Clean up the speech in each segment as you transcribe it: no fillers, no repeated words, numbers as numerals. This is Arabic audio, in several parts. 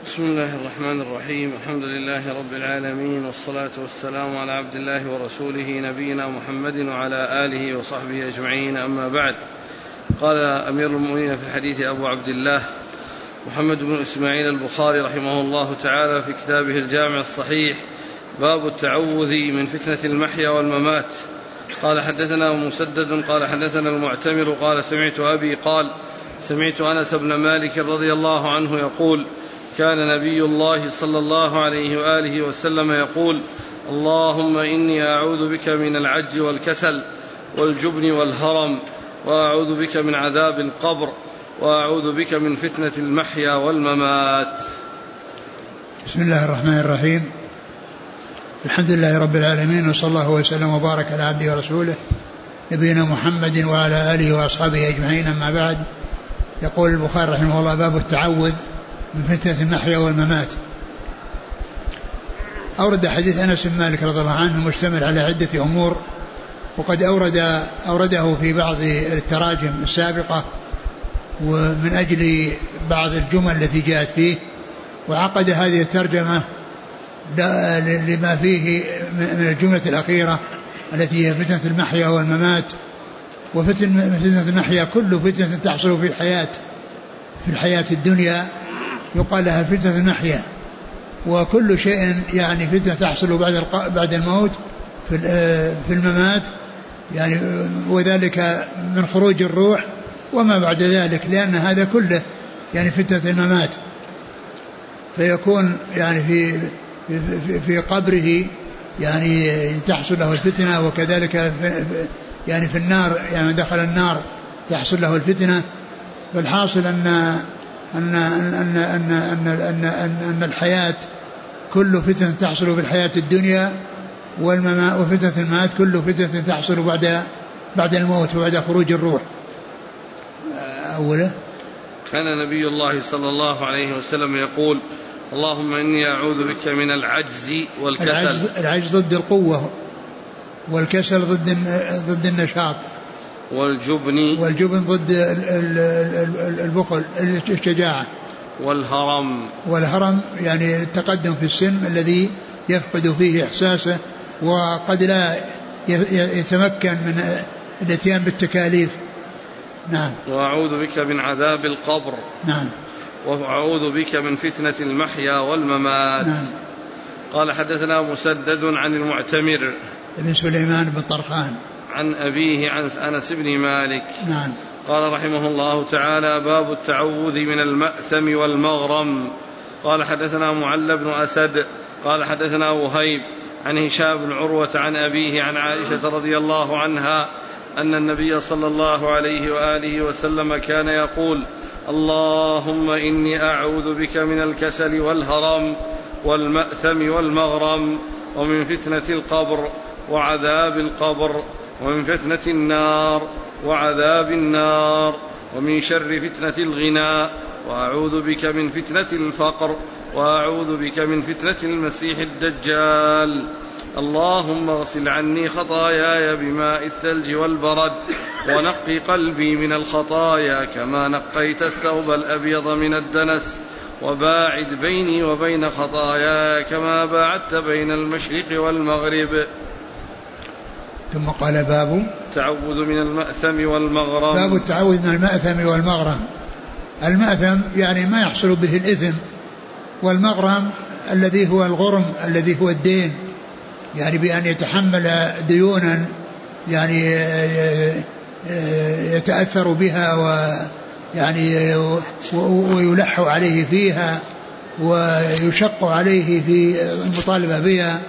بسم الله الرحمن الرحيم. الحمد لله رب العالمين، والصلاة والسلام على عبد الله ورسوله نبينا محمد وعلى آله وصحبه أجمعين، أما بعد. قال أمير المؤمنين في الحديث أبو عبد الله محمد بن إسماعيل البخاري رحمه الله تعالى في كتابه الجامع الصحيح: باب التعوذ من فتنة المحيا والممات. قال حدثنا مسدد قال حدثنا المعتمر قال سمعت أبي قال سمعت أنس بن مالك رضي الله عنه يقول: كان نبي الله صلى الله عليه وآله وسلم يقول: اللهم إني أعوذ بك من العجز والكسل والجبن والهرم، وأعوذ بك من عذاب القبر، وأعوذ بك من فتنة المحيا والممات. بسم الله الرحمن الرحيم. الحمد لله رب العالمين، وصلى الله وسلم وبارك على عبده ورسوله نبينا محمد وعلى آله وأصحابه أجمعين، أما بعد. يقول البخاري رحمه الله: باب التعوذ من فتنة المحيا والممات. أورد حديث أنس بن مالك رضي الله عنه مشتمل على عدة أمور، وقد أورده في بعض التراجم السابقة ومن أجل بعض الجمل التي جاءت فيه، وعقد هذه الترجمة لما فيه من الجملة الأخيرة التي هي فتنة المحيا والممات. وفتنة المحيا كل فتنة تحصل في الحياة الدنيا يقال لها فتنة المحيا، وكل شيء يعني فتنة تحصل بعد الموت في الممات، يعني وذلك من خروج الروح وما بعد ذلك، لأن هذا كله يعني فتنة الممات. فيكون يعني في قبره يعني تحصل له الفتنة، وكذلك يعني في النار، يعني دخل النار تحصل له الفتنة. فالحاصل أن الحياة كل فتنة تحصل في الحياة الدنيا، وفتنة الممات كل فتنة تحصل بعد الموت وبعد خروج الروح. أوله: كان نبي الله صلى الله عليه وسلم يقول: اللهم إني أعوذ بك من العجز والكسل. العجز ضد القوة، والكسل ضد النشاط، والجبن ضد البخل الشجاعة، والهرم يعني التقدم في السن الذي يفقد فيه إحساسه وقد لا يتمكن من الاتيان بالتكاليف. نعم. وأعوذ بك من عذاب القبر. نعم. وأعوذ بك من فتنة المحيا والممات. نعم. قال حدثنا مسدد عن المعتمر ابن سليمان بن طرخان عن أبيه عن أنس بن مالك. نعم. قال رحمه الله تعالى: باب التعوذ من المأثم والمغرم. قال حدثنا معل بن أسد قال حدثنا وهيب عن هشام بن عروة عن أبيه عن عائشة رضي الله عنها أن النبي صلى الله عليه وآله وسلم كان يقول: اللهم إني أعوذ بك من الكسل والهرم والمأثم والمغرم، ومن فتنة القبر وعذاب القبر، ومن فتنة النار وعذاب النار، ومن شر فتنة الغنى، وأعوذ بك من فتنة الفقر، وأعوذ بك من فتنة المسيح الدجال. اللهم اغسل عني خطاياي بماء الثلج والبرد، ونقي قلبي من الخطايا كما نقيت الثوب الأبيض من الدنس، وباعد بيني وبين خطاياي كما باعدت بين المشرق والمغرب. ثم قال: باب التعوذ من المأثم والمغرم. باب التعوذ من المأثم والمغرم. المأثم يعني ما يحصل به الإثم، والمغرم الذي هو الغرم الذي هو الدين، يعني بأن يتحمل ديونا يعني يتأثر بها ويعني ويلح عليه فيها ويشق عليه في المطالبة بها.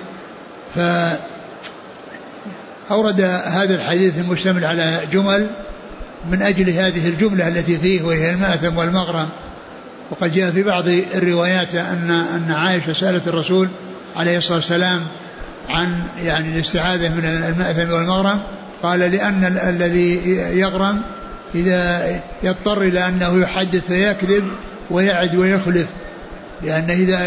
فأورد هذا الحديث المشتمل على جمل من أجل هذه الجملة التي فيه، وهي المأثم والمغرم. وقد جاء في بعض الروايات أن عائشة سألت الرسول عليه الصلاة والسلام عن يعني الاستعاذة من المأثم والمغرم، قال: لأن الذي يغرم إذا يضطر إلى أنه يحدث فيكذب ويعد ويخلف، لأن إذا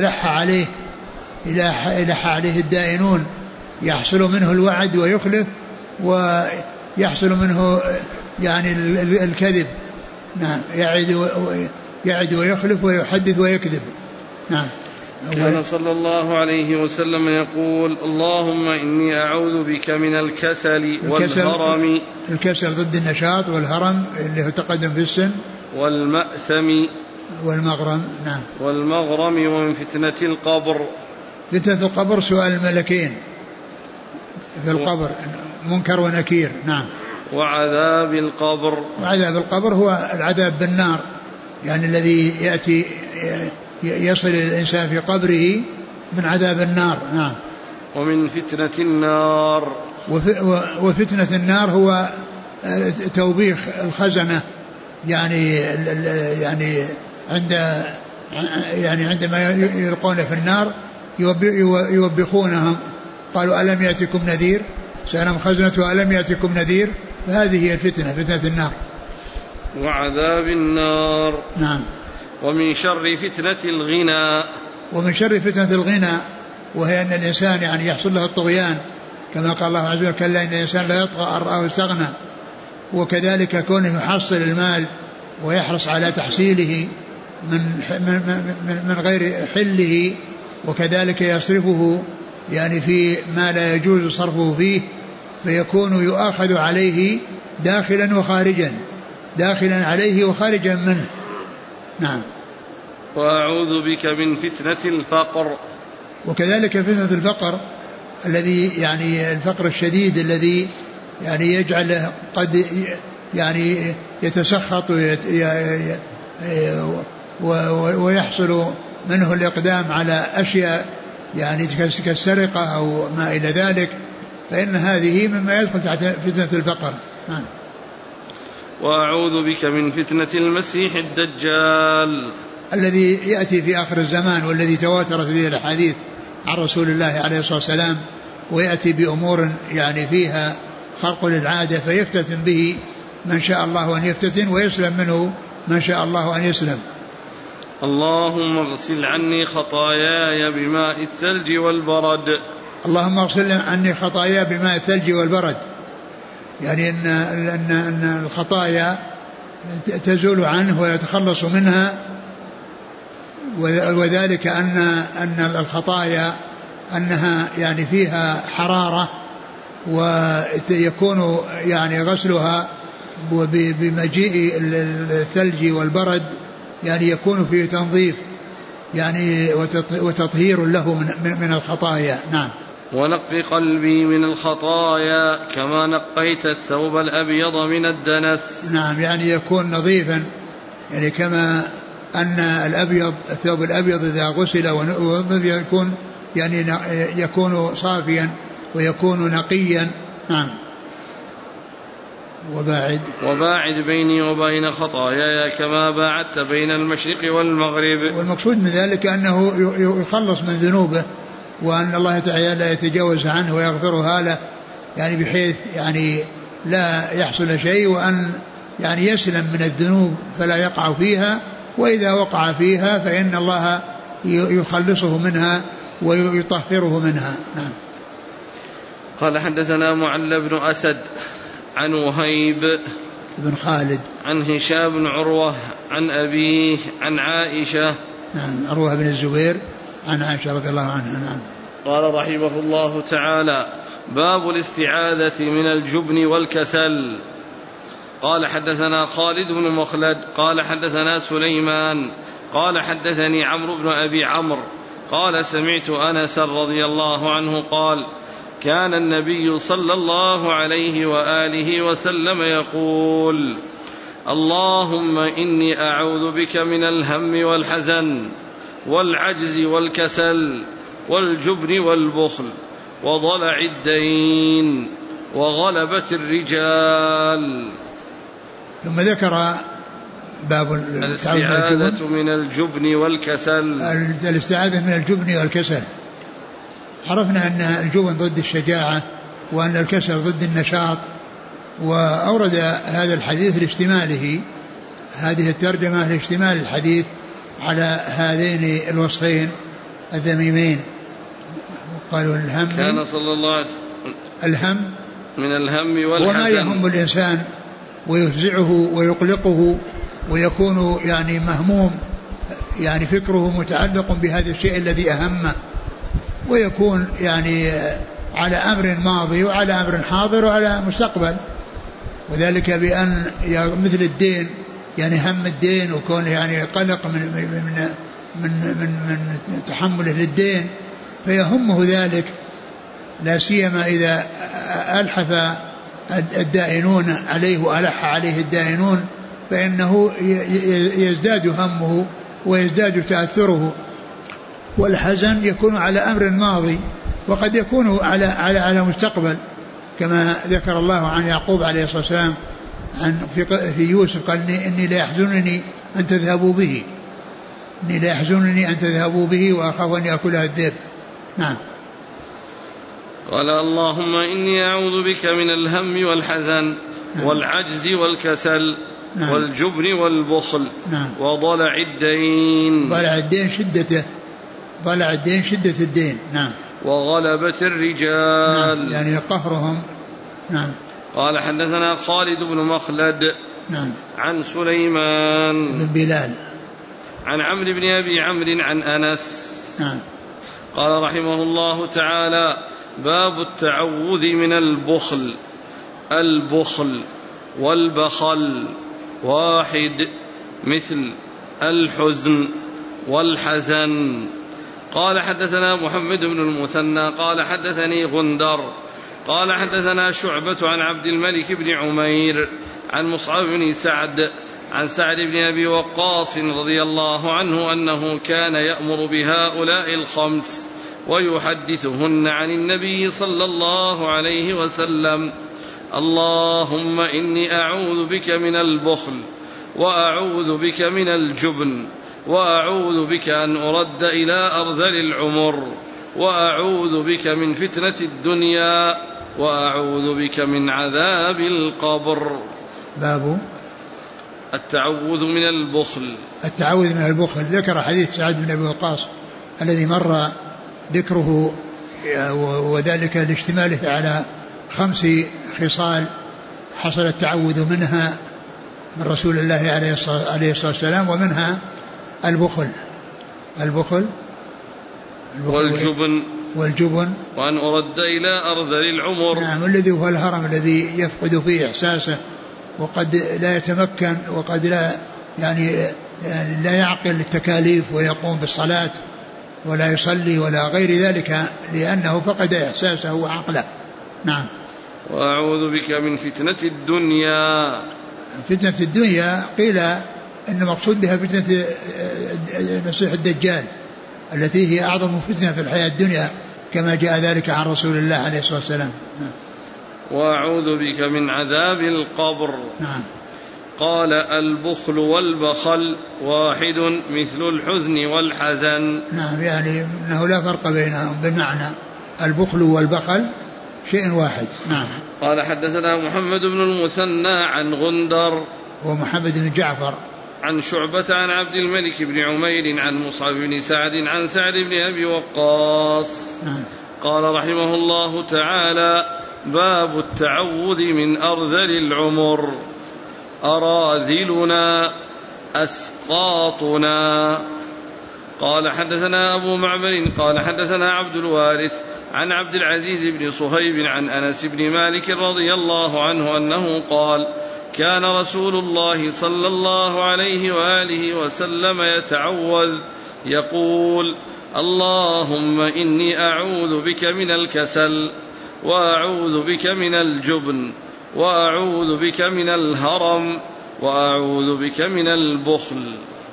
لح عليه الدائنون يحصل منه الوعد ويخلف، ويحصل منه يعني الكذب. نعم. يعد ويخلف ويحدث ويكذب. نعم. كان صلى الله عليه وسلم يقول اللهم إني أعوذ بك من الكسل والهرم. الكسل ضد النشاط، والهرم اللي هو تقدم في السن، والمأثم والمغرم. نعم. والمغرم ومن فتنة القبر. فتنة القبر سؤال الملكين في القبر، منكر ونكير. نعم. وعذاب القبر. وعذاب القبر هو العذاب بالنار، يعني الذي يأتي يصل الإنسان في قبره من عذاب النار. نعم. ومن فتنة النار. وفتنة النار هو توبيخ الخزنة، يعني عندما يلقون في النار يوبخونهم، قالوا ألم يأتكم نذير، سألهم خزنة ألم يأتكم نذير، فهذه هي الفتنة، فتنة النار. وعذاب النار. نعم. ومن شر فتنة الغنى. ومن شر فتنة الغنى، وهي أن الإنسان يعني يحصل له الطغيان، كما قال الله عز وجل كلا إن الإنسان لا يطغى أن رآه استغنى. وكذلك كونه يحصل المال ويحرص على تحصيله من غير حله، وكذلك يصرفه يعني في ما لا يجوز صرفه فيه، فيكون يؤاخذ عليه داخلا وخارجا، داخلا عليه وخارجا منه. نعم. وأعوذ بك من فتنة الفقر. وكذلك فتنة الفقر الذي يعني الفقر الشديد الذي يعني يجعل قد يعني يتسخط ويحصل منه الإقدام على أشياء يعني كالسرقة أو ما إلى ذلك، فإن هذه مما يدخل تحت فتنة الفقر. نعم. وأعوذ بك من فتنة المسيح الدجال الذي يأتي في آخر الزمان، والذي تواترت به الأحاديث عن رسول الله عليه الصلاة والسلام، ويأتي بأمور يعني فيها خرق للعادة، فيفتتن به من شاء الله أن يفتتن، ويسلم منه من شاء الله أن يسلم. اللهم اغسل عني خطاياي بماء الثلج والبرد. اللهم اغسل عني خطاياي بماء الثلج والبرد، يعني أن الخطايا تزول عنه ويتخلص منها، وذلك أن الخطايا أنها يعني فيها حرارة، ويكون يعني غسلها بمجيء الثلج والبرد يعني يكون فيه تنظيف يعني وتطهير له من الخطايا. نعم. ونقي قلبي من الخطايا كما نقيت الثوب الأبيض من الدنس. نعم، يعني يكون نظيفا، يعني كما أن الثوب الأبيض إذا غسل ونظف يكون يعني يكون صافيا ويكون نقيا. نعم. وباعد بيني وبين خطاياي كما باعدت بين المشرق والمغرب. والمقصود من ذلك أنه يخلص من ذنوبه، وأن الله تعالى لا يتجاوز عنه ويغفرها له، يعني بحيث يعني لا يحصل شيء، وأن يعني يسلم من الذنوب فلا يقع فيها، وإذا وقع فيها فإن الله يخلصه منها ويطهره منها. نعم. قال حدثنا معل بن أسد عن وهيب بن خالد عن هشام بن عروة عن أبيه عن عائشة. نعم. عروة بن الزبير عن عائشة رضي الله عنها. نعم. قال رحمه الله تعالى باب الاستعاذة من الجبن والكسل. قال حدثنا خالد بن مخلد قال حدثنا سليمان قال حدثني عمرو بن أبي عمرو قال سمعت أنس رضي الله عنه قال كان النبي صلى الله عليه وآله وسلم يقول اللهم إني أعوذ بك من الهم والحزن والعجز والكسل والجبن والبخل وضلع الدين وغلبة الرجال. ثم ذكر باب الاستعاذة من الجبن والكسل. الاستعاذة من الجبن والكسل، عرفنا أن الجبن ضد الشجاعة وأن الكسل ضد النشاط، وأورد هذا الحديث لاشتماله، هذه الترجمة لاشتمال الحديث على هذين الوصفين الذميمين. قالوا الهم كان صلى الله عليه وسلم الهم من الهم والحزن وما يهم الإنسان ويفزعه ويقلقه ويكون يعني مهموم يعني فكره متعلق بهذا الشيء الذي أهمه، ويكون يعني على أمر ماضي وعلى أمر حاضر وعلى مستقبل، وذلك بأن مثل الدين، يعني هم الدين وكون يعني قلق من تحمله للدين فيهمه ذلك، لا سيما إذا ألحف الدائنون عليه وألح عليه الدائنون فإنه يزداد همه ويزداد تأثره. والحزن يكون على أمر ماضي وقد يكون على مستقبل، كما ذكر الله عن يعقوب عليه الصلاة والسلام في يوسف قال إني لا يحزنني أن تذهبوا به، إني لا يحزنني أن تذهبوا به وأخاف أن يأكلها الذئب. نعم. قال اللهم إني أعوذ بك من الهم والحزن والعجز والكسل والجبن والبخل وضلع الدين. ضلع الدين شدته، ضلع الدين شدة الدين. نعم. وغلبة الرجال. يعني قهرهم. نعم. قال حدثنا خالد بن مخلد عن سليمان بن بلال عن عمرو بن أبي عمرو عن أنس قال رحمه الله تعالى: باب التعوذ من البخل. البخل والبخل واحد، مثل الحزن والحزن. قال حدثنا محمد بن المثنى قال حدثني غندر قال حدثنا شعبة عن عبد الملك بن عمير عن مصعب بن سعد عن سعد بن أبي وقاص رضي الله عنه أنه كان يأمر بهؤلاء الخمس ويحدثهن عن النبي صلى الله عليه وسلم: اللهم إني أعوذ بك من البخل، وأعوذ بك من الجبن، وأعوذ بك أن أرد إلى أرذل العمر، وأعوذ بك من فتنة الدنيا، وأعوذ بك من عذاب القبر. باب التعوذ من البخل. التعوذ من البخل. ذكر حديث سعد بن أبي وقاص الذي مر ذكره، وذلك لاشتماله على 5 خصال حصل التعوذ منها من رسول الله عليه الصلاة والسلام، ومنها البخل والجبن وأن أرد إلى أرذل العمر. نعم. الذي هو الهرم الذي يفقد فيه إحساسه وقد لا يتمكن وقد يعني لا يعقل التكاليف ويقوم بالصلاة ولا يصلي ولا غير ذلك لأنه فقد إحساسه وعقله. نعم. وأعوذ بك من فتنة الدنيا. فتنة الدنيا قيل إن مقصود بها فتنة المسيح الدجال التي هي أعظم فتنة في الحياة الدنيا كما جاء ذلك عن رسول الله عليه الصلاة والسلام. وأعوذ بك من عذاب القبر. نعم. قال: البخل والبخل واحد، مثل الحزن والحزن. نعم. يعني أنه لا فرق بينهم بمعنى البخل والبخل شيء واحد. نعم. قال حدثنا محمد بن المثنى عن غندر ومحمد بن جعفر عن شعبة عن عبد الملك بن عمير عن مصعب بن سعد عن سعد بن أبي وقاص قال رحمه الله تعالى: باب التعوذ من أرذل العمر. أراذلنا أسقاطنا. قال حدثنا أبو معمر قال حدثنا عبد الوارث عن عبد العزيز بن صهيب عن أنس بن مالك رضي الله عنه أنه قال: كان رسول الله صلى الله عليه وآله وسلم يتعوذ يقول: اللهم إني أعوذ بك من الكسل، وأعوذ بك من الجبن، وأعوذ بك من الهرم، وأعوذ بك من البخل.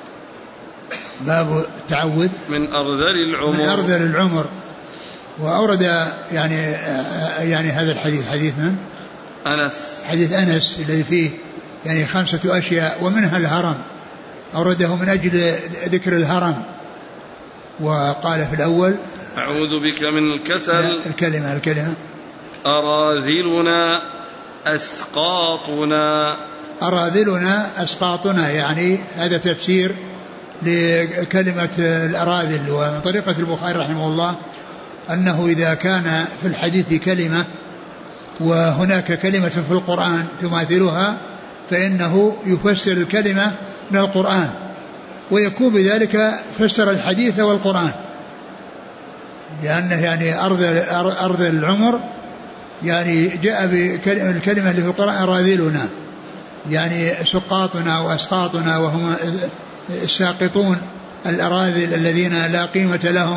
باب التعوذ من أرذل العمر. وأورد يعني هذا الحديث، حديث من؟ حديث أنس الذي فيه يعني 5 أشياء ومنها الهرم، أورده من أجل ذكر الهرم. وقال في الأول: أعوذ بك من الكسل. الكلمة أراذلنا أسقاطنا. أراذلنا أسقاطنا، يعني هذا تفسير لكلمة الأراذل. ومن طريقة البخاري رحمه الله أنه إذا كان في الحديث كلمة وهناك كلمة في القرآن تماثلها فإنه يفسر الكلمة من القرآن، ويكون بذلك فسر الحديث والقرآن، لأنه يعني أرض العمر يعني جاء بالكلمة اللي في القرآن راذلنا، يعني سقاطنا وأسقاطنا، وهم الساقطون الأراذل الذين لا قيمة لهم.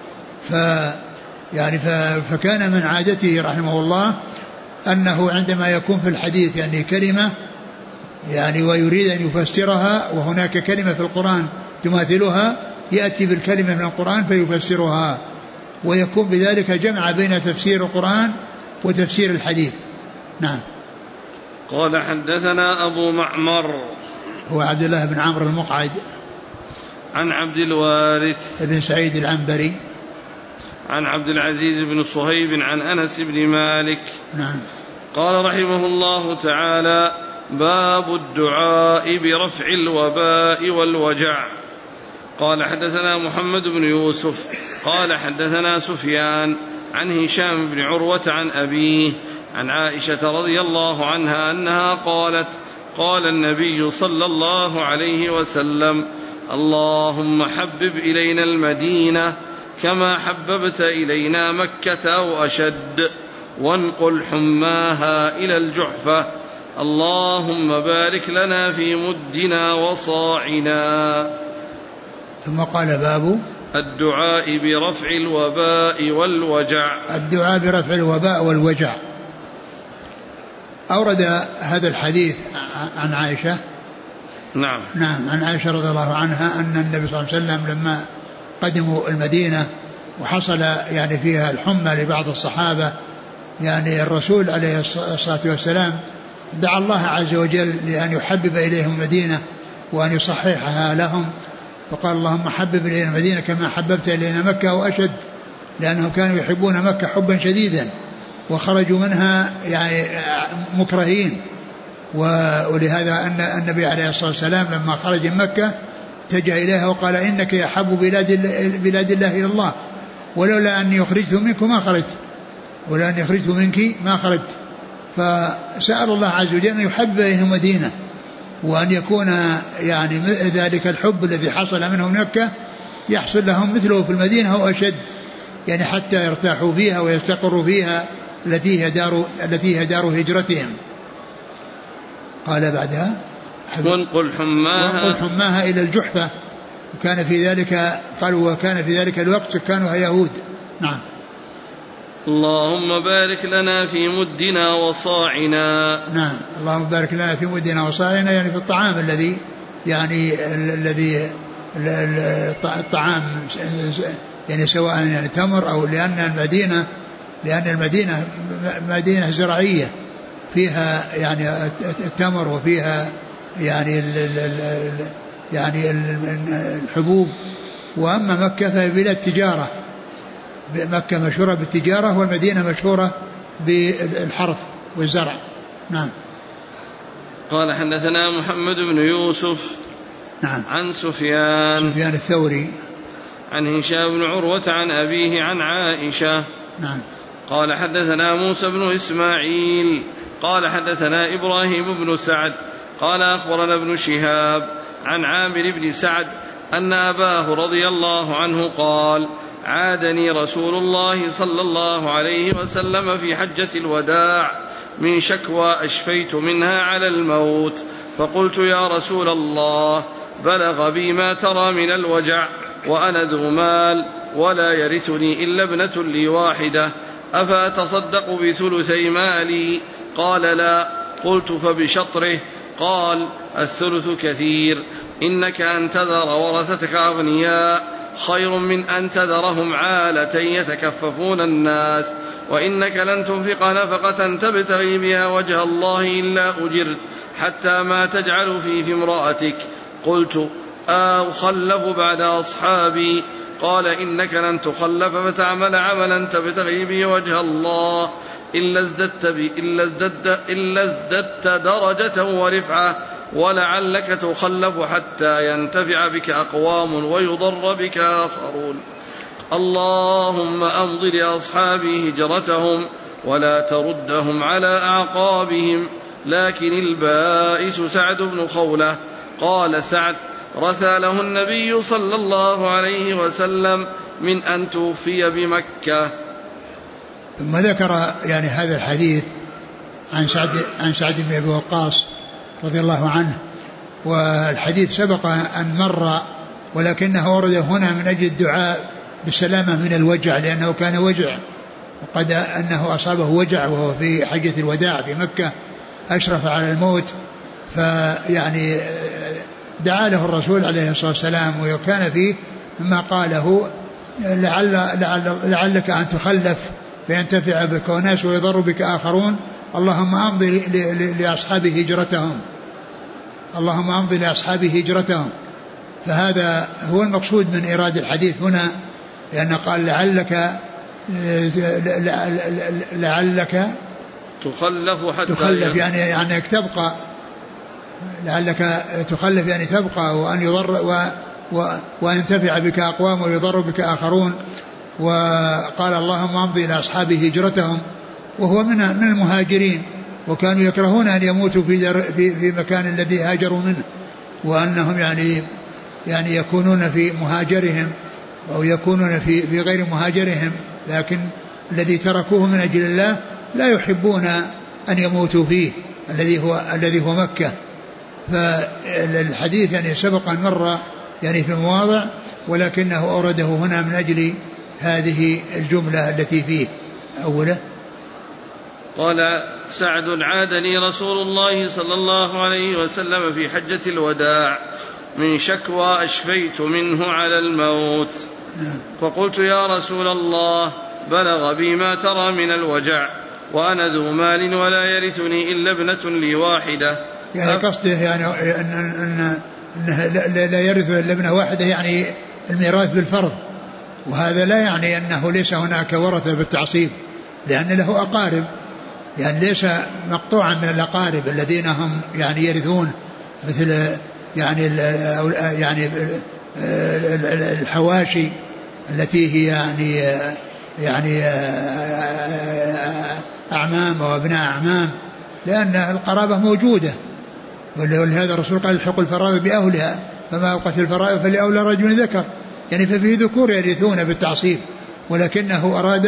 فكان من عادته رحمه الله أنه عندما يكون في الحديث يعني كلمة يعني ويريد أن يفسرها وهناك كلمة في القرآن تماثلها يأتي بالكلمة من القرآن فيفسرها، ويكون بذلك جمع بين تفسير القرآن وتفسير الحديث. نعم. قال حدثنا أبو معمر هو عبد الله بن عمرو المقعد عن عبد الوارث بن سعيد العنبري عن عبد العزيز بن صهيب عن أنس بن مالك. نعم. قال رحمه الله تعالى: باب الدعاء برفع الوباء والوجع. قال حدثنا محمد بن يوسف قال حدثنا سفيان عن هشام بن عروة عن أبيه عن عائشة رضي الله عنها أنها قالت: قال النبي صلى الله عليه وسلم: اللهم حبب إلينا المدينة كما حببت إلينا مكة أو أشد، وانقل حماها إلى الجحفة، اللهم بارك لنا في مدنا وصاعنا. ثم قال: باب الدعاء برفع الوباء والوجع. الدعاء برفع الوباء والوجع. أورد هذا الحديث عن عائشة. نعم. عن عائشة رضي الله عنها أن النبي صلى الله عليه وسلم لما قدموا المدينة وحصل يعني فيها الحمى لبعض الصحابة، يعني الرسول عليه الصلاة والسلام دعا الله عز وجل لأن يحبب إليهم المدينة وأن يصححها لهم، فقال: اللهم حبب إلينا المدينة كما حببت إلينا مكة وأشد، لأنهم كانوا يحبون مكة حبا شديدا وخرجوا منها يعني مكرهين. ولهذا أن النبي عليه الصلاة والسلام لما خرج من مكة اتجه إليها وقال: إنك يحب بلاد الله إلى الله، ولولا أني أخرجت منك ما خرجت، ولولا أني أخرجت منك ما خرجت. فسأل الله عز وجل أن يحب إليهم مدينة، وأن يكون يعني ذلك الحب الذي حصل منهم مكة يحصل لهم مثله في المدينة أو أشد، يعني حتى يرتاحوا فيها ويستقروا فيها التي هي دار هجرتهم. قال بعدها: وانقل حماها إلى الجحفة. وكان في ذلك قالوا وكان في ذلك الوقت كانوا يهود. نعم. اللهم بارك لنا في مدنا وصاعنا. نعم. اللهم بارك لنا في مدنا وصاعنا، يعني في الطعام الذي الطعام يعني سواء يعني تمر أو لأن المدينة مدينة زراعية فيها يعني التمر وفيها يعني الحبوب. وأما مكة فهي بلاد تجارة، مكة مشهورة بالتجارة والمدينة مشهورة بالحرث والزرع. نعم. قال حدثنا محمد بن يوسف. نعم. عن سفيان الثوري عن هشام بن عروة عن أبيه عن عائشة. نعم. قال حدثنا موسى بن إسماعيل قال حدثنا إبراهيم بن سعد قال أخبرنا ابن شهاب عن عامر بن سعد أن أباه رضي الله عنه قال: عادني رسول الله صلى الله عليه وسلم في حجة الوداع من شكوى أشفيت منها على الموت، فقلت: يا رسول الله، بلغ بي ما ترى من الوجع وأنا ذو مال ولا يرثني إلا ابنة لي واحدة، أفأتصدق بثلثي مالي؟ قال: لا. قلت: فبشطره؟ قال: الثلث كثير، إنك أن تذر ورثتك أغنياء خير من أن تذرهم عالة يتكففون الناس، وإنك لن تنفق نفقة تبتغي بها وجه الله إلا أجرت حتى ما تجعل في امرأتك. قلت: أخلف بعد أصحابي؟ قال: إنك لن تخلف فتعمل عملا تبتغي به وجه الله إلا ازددت درجة ورفعة، ولعلك تخلف حتى ينتفع بك أقوام ويضر بك آخرون. اللهم أمض لأصحابي هجرتهم ولا تردهم على أعقابهم. لكن البائس سعد بن خولة. قال سعد: رثى له النبي صلى الله عليه وسلم من أن توفي بمكة. ثم ذكر يعني هذا الحديث عن سعد بن أبي وقاص رضي الله عنه، والحديث سبق أن مر، ولكنه ورد هنا من أجل الدعاء بالسلامة من الوجع، لأنه كان وجع، وقد أنه أصابه وجع وهو في حجة الوداع في مكة، أشرف على الموت، فيعني دعا له الرسول عليه الصلاة والسلام، وكان فيه مما قاله لعلك أن تخلف فينتفع بك وناس ويضر بك آخرون، اللهم أمضي لأصحابه هجرتهم، اللهم أمضي لأصحابه هجرتهم. فهذا هو المقصود من إيراد الحديث هنا، لأنه قال لعلك تخلف حتى تخلف يعني تبقى، لعلك تخلف يعني تبقى، وأن يضر وينتفع بك أقوام ويضر بك آخرون. وقال اللهم امضي إلى أصحاب هجرتهم، وهو من المهاجرين، وكانوا يكرهون أن يموتوا في مكان الذي هاجروا منه، وأنهم يعني يكونون في مهاجرهم أو يكونون في غير مهاجرهم، لكن الذي تركوه من أجل الله لا يحبون أن يموتوا فيه الذي هو مكة. فالحديث يعني سبق أن مر يعني في مواضع، ولكنه أورده هنا من أجل هذه الجملة التي فيه. أوله قال سعد عادني رسول الله صلى الله عليه وسلم في حجة الوداع من شكوى أشفيت منه على الموت، فقلت يا رسول الله بلغ بي ما ترى من الوجع وأنا ذو مال ولا يرثني إلا ابنة لي واحدة. يعني قصده يعني أنه لا يرث إلا ابنة واحدة، يعني الميراث بالفرض، وهذا لا يعني أنه ليس هناك ورثة بالتعصيب، لأن له أقارب، يعني ليس مقطوعا من الأقارب الذين هم يعني يرثون، مثل يعني الحواشي التي هي يعني أعمام وابناء أعمام، لأن القرابة موجودة، ولهذا الرسول قال الحق الفرائض بأهلها فما أوقت الفرائض فلأولى رجل ذكر، يعني ففي ذكور يرثون بالتعصيب، ولكنه أراد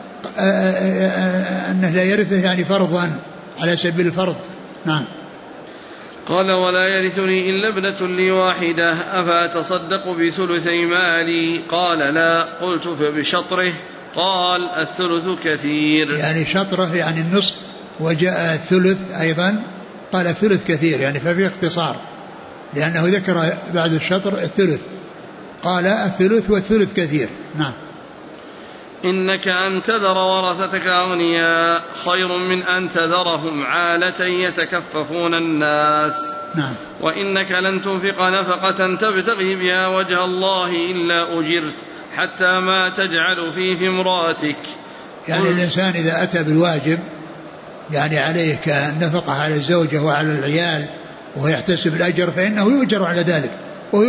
أنه لا يرثه يعني فرضا على سبيل الفرض. نعم. قال ولا يرثني إلا ابنة لي واحدة أفأتصدق بثلثي مالي؟ قال لا. قلت فبشطره؟ قال الثلث كثير. يعني شطره يعني النصف، وجاء الثلث أيضا قال الثلث كثير، يعني ففي اختصار، لأنه ذكر بعد الشطر الثلث، قال الثلث والثلث كثير. نعم. إنك أن تذر ورثتك أغنياء خير من أن تذرهم عالة يتكففون الناس. نعم. وإنك لن تنفق نفقة تبتغي بها وجه الله إلا أجرت حتى ما تجعل في امرأتك. يعني الإنسان إذا أتى بالواجب يعني عليه كالنفقة على الزوجة وعلى العيال وهو يحتسب الأجر، فإنه يؤجر على ذلك، وهو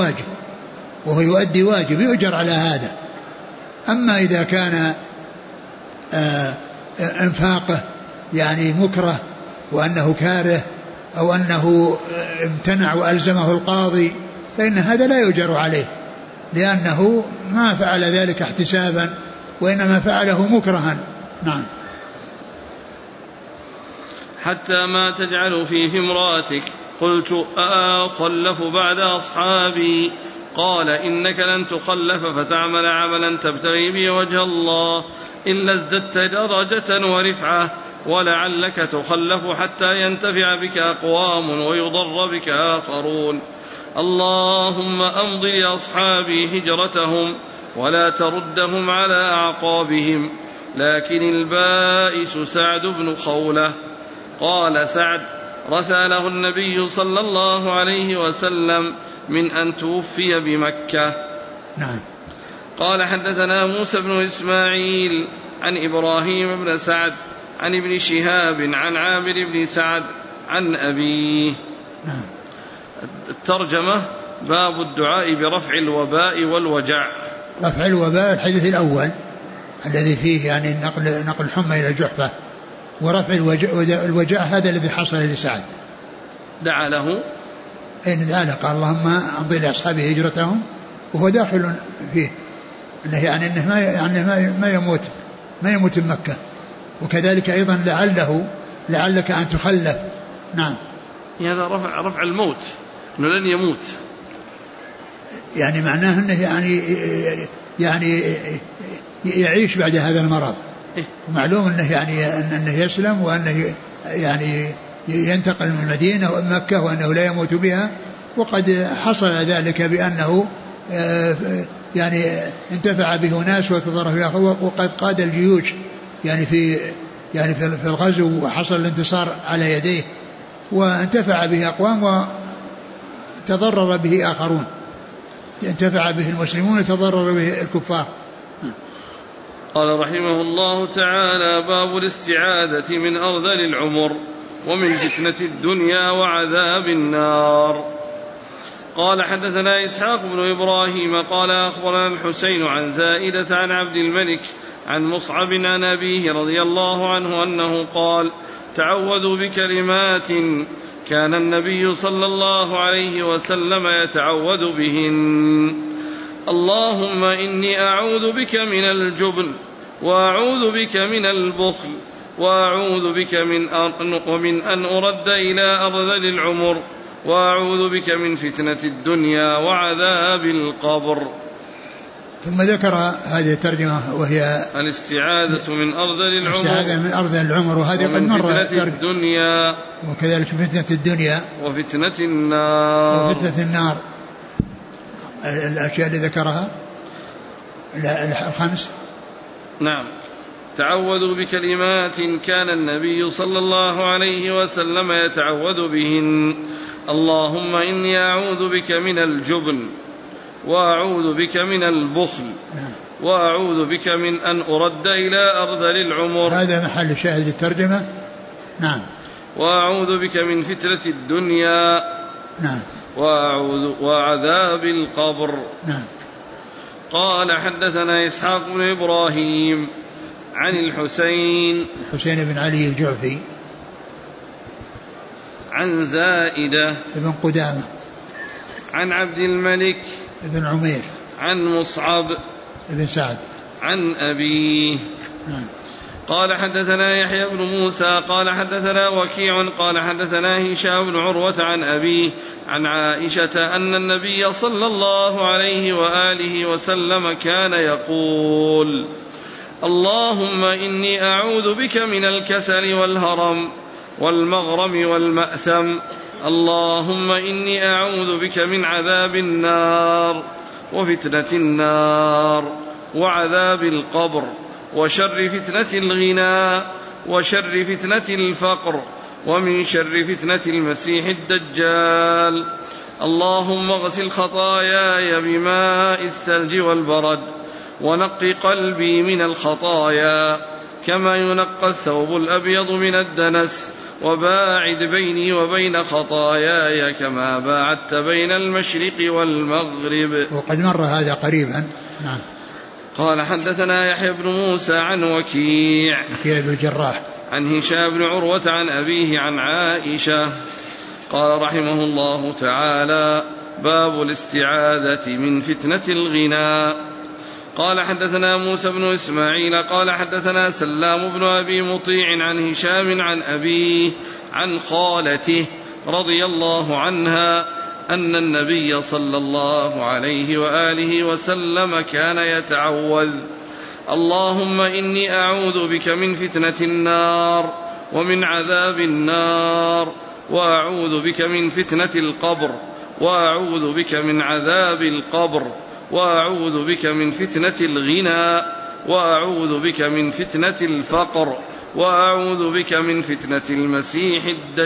يؤدي واجب يؤجر على هذا. أما إذا كان انفاقه يعني مكره وأنه كاره أو أنه امتنع وألزمه القاضي، فإن هذا لا يؤجر عليه، لأنه ما فعل ذلك احتسابا، وإنما فعله مكرها. نعم. حتى ما تجعل في امرأتك. قلت أخلف بعد أصحابي؟ قال إنك لن تخلف فتعمل عملا تبتغي به وجه الله إلا ازددت درجة ورفعة، ولعلك تخلف حتى ينتفع بك أقوام ويضر بك آخرون. اللهم أمض لأصحابي هجرتهم ولا تردهم على أعقابهم. لكن البائس سعد بن خولة. قال سعد رثى له النبي صلى الله عليه وسلم من أن توفي بمكة. نعم. قال حدثنا موسى بن إسماعيل عن إبراهيم بن سعد عن ابن شهاب عن عامر بن سعد عن أبيه. نعم. الترجمة باب الدعاء برفع الوباء والوجع. رفع الوباء الحديث الأول الذي فيه يعني نقل الحمى إلى الجحفة، ورفع الوجع هذا الذي حصل لسعد. دعا له أين تعالى قال اللهم أمضي لأصحابه هجرتهم وهو داخل فيه يعني أنه ما يموت بمكة. وكذلك أيضا لعلك أن تخلف. نعم. هذا رفع الموت أنه لن يموت يعني معناه أنه يعني يعيش بعد هذا المرض. ومعلوم أنه يعني أنه يسلم وأنه يعني ينتقل من المدينة ومكة وأنه لا يموت بها. وقد حصل ذلك بأنه يعني انتفع به ناس وتضرر وقد قاد الجيوش يعني في الغزو وحصل الانتصار على يديه وانتفع به أقوام وتضرر به آخرون. انتفع به المسلمون وتضرر به الكفار. قال رحمه الله تعالى باب الاستعاذة من أرذل العمر ومن فتنة الدنيا وعذاب النار. قال حدثنا إسحاق بن إبراهيم قال أخبرنا الحسين عن زائدة عن عبد الملك عن مصعب عن أبيه رضي الله عنه أنه قال تعوذوا بكلمات كان النبي صلى الله عليه وسلم يتعوذ بهن اللهم إني أعوذ بك من الجبن وأعوذ بك من البخل وأعوذ بك ومن أن أرد إلى أرذل العمر وأعوذ بك من فتنة الدنيا وعذاب القبر. ثم ذكر هذه الترجمة وهي الاستعاذة من أرذل العمر. الاستعاذة من أرذل العمر وهذه قد مر فتنة الدنيا وكذلك فتنة الدنيا وفتنة النار. وفتنة النار الأشياء اللي ذكرها الخمس. نعم. تعوذوا بكلمات كان النبي صلى الله عليه وسلم يتعوذ بهن اللهم إني أعوذ بك من الجبن وأعوذ بك من البخل وأعوذ بك من أن أرد إلى أرذل العمر. هذا محل شاهد الترجمة. نعم. وأعوذ بك من فتنة الدنيا. نعم. وعذاب القبر. نعم. قال حدثنا إسحاق بن إبراهيم عن الحسين بن علي الجعفي عن زائدة بن قدامة عن عبد الملك بن عمير عن مصعب بن سعد عن أبيه. قال حدثنا يحيى بن موسى قال حدثنا وكيع قال حدثنا هشام بن عروة عن أبيه عن عائشة أن النبي صلى الله عليه وآله وسلم كان يقول اللهم إني أعوذ بك من الكسل والهرم والمغرم والمأثم اللهم إني أعوذ بك من عذاب النار وفتنة النار وعذاب القبر وشر فتنة الغنى وشر فتنة الفقر ومن شر فتنة المسيح الدجال اللهم اغسل خطاياي بماء الثلج والبرد ونقي قلبي من الخطايا كما ينقى الثوب الأبيض من الدنس وباعد بيني وبين خطاياي كما باعدت بين المشرق والمغرب. وقد مر هذا قريبا. نعم. قال حدثنا يحيى بن موسى عن وكيع بن الجراح عن هشام بن عروة عن أبيه عن عائشة قال رحمه الله تعالى باب الاستعاذة من فتنة الغنى. قال حدثنا موسى بن إسماعيل قال حدثنا سلام بن أبي مطيع عن هشام عن أبيه عن خالته رضي الله عنها أن النبي صلى الله عليه وآله وسلم كان يتعوذ اللهم إني أعوذ بك من فتنة النار ومن عذاب النار وأعوذ بك من فتنة القبر وأعوذ بك من عذاب القبر وأعوذ بك من فتنة الغنى وأعوذ بك من فتنة الفقر وأعوذ بك من فتنة المسيح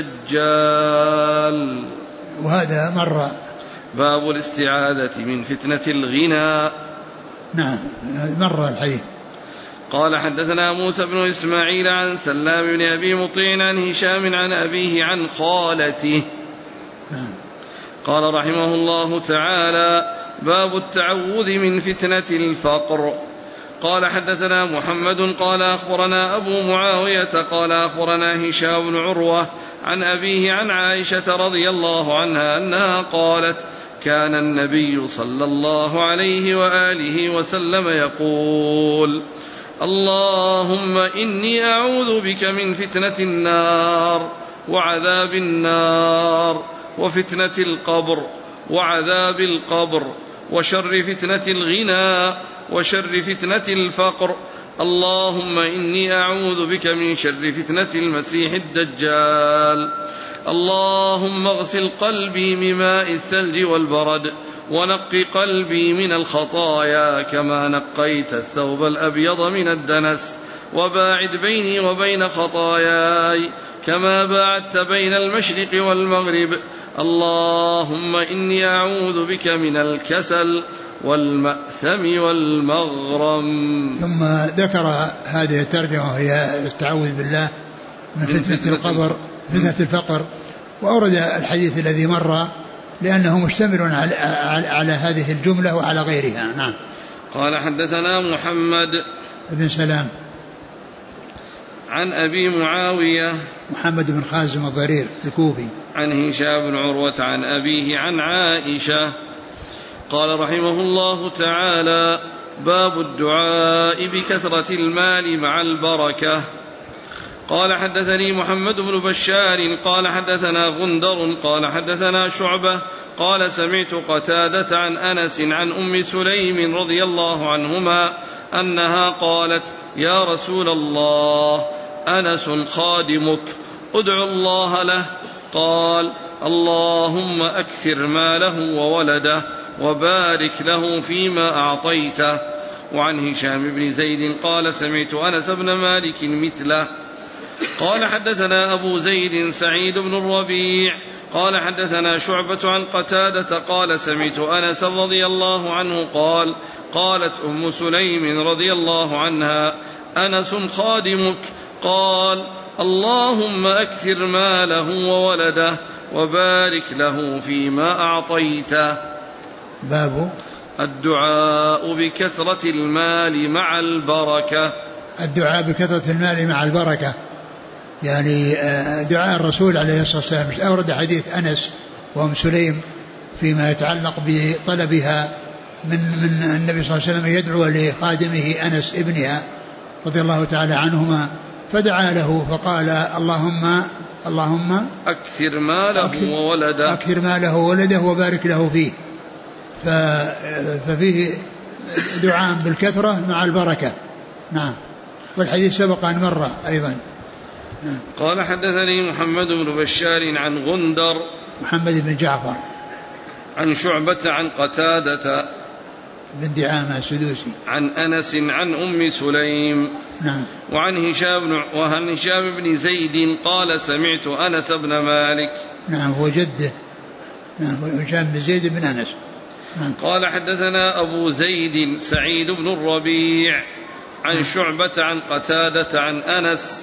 الدجال. وهذا مر. باب الاستعاذة من فتنة الغنى. نعم مر الحديث. قال حدثنا موسى بن إسماعيل عن سلام بن أبي مطيع عن هشام عن أبيه عن خالته. نعم. قال رحمه الله تعالى باب التعوذ من فتنة الفقر. قال حدثنا محمد قال أخبرنا أبو معاوية قال أخبرنا هشام بن عروة عن أبيه عن عائشة رضي الله عنها أنها قالت: كان النبي صلى الله عليه وآله وسلم يقول: اللهم إني أعوذ بك من فتنة النار وعذاب النار وفتنة القبر وعذاب القبر وشر فتنة الغنى وشر فتنة الفقر. اللهم إني أعوذ بك من شر فتنة المسيح الدجال. اللهم اغسل قلبي بماء الثلج والبرد ونق قلبي من الخطايا كما نقيت الثوب الأبيض من الدنس وباعد بيني وبين خطاياي كما باعدت بين المشرق والمغرب. اللهم إني أعوذ بك من الكسل والمأثم والمغرم. ثم ذكر هذه الترجمة وهي التعوذ بالله من فتنة القبر فتنة الفقر، وأورد الحديث الذي مر لأنه مشتمل على هذه الجملة وعلى غيرها. نعم. قال: حدثنا محمد بن سلام عن أبي معاوية محمد بن خازم الضرير الكوفي عن هشام بن عروة عن أبيه عن عائشة قال رحمه الله تعالى: باب الدعاء بكثرة المال مع البركة. قال: حدثني محمد بن بشار قال حدثنا غندر قال حدثنا شعبة قال: سمعت قتادة عن أنس عن أم سليم رضي الله عنهما أنها قالت: يا رسول الله، أنس خادمك، ادع الله له. قال: اللهم أكثر ماله وولده وبارك له فيما أعطيته. وعن هشام بن زيد قال: سمعت أنس بن مالك مثله. قال: حدثنا أبو زيد سعيد بن الربيع قال حدثنا شعبة عن قتادة قال: سمعت أنس رضي الله عنه قال: قالت أم سليم رضي الله عنها: أنس خادمك. قال: اللهم أكثر ماله وولده وبارك له فيما أعطيته. باب الدعاء بكثرة المال مع البركة. الدعاء بكثرة المال مع البركة، يعني دعاء الرسول عليه الصلاة والسلام. أورد حديث أنس وأم سليم فيما يتعلق بطلبها من النبي صلى الله عليه وسلم يدعو لخادمه أنس ابنها رضي الله تعالى عنهما، فدعا له فقال: اللهم أكثر ماله وولده أكثر ماله وولده وبارك له فيه. ففيه دعاء بالكثرة مع البركة. نعم. والحديث سبق أن مر أيضا. نعم. قال: حدثني محمد بن بشار عن غندر محمد بن جعفر عن شعبة عن قتادة بن دعامة السدوسي عن أنس عن أم سليم. نعم. وعن هشام بن زيد قال: سمعت أنس بن مالك. نعم، هو جده. نعم، هشام بن زيد بن أنس. نعم. قال: حدثنا أبو زيد سعيد بن الربيع عن شعبة عن قتادة عن أنس.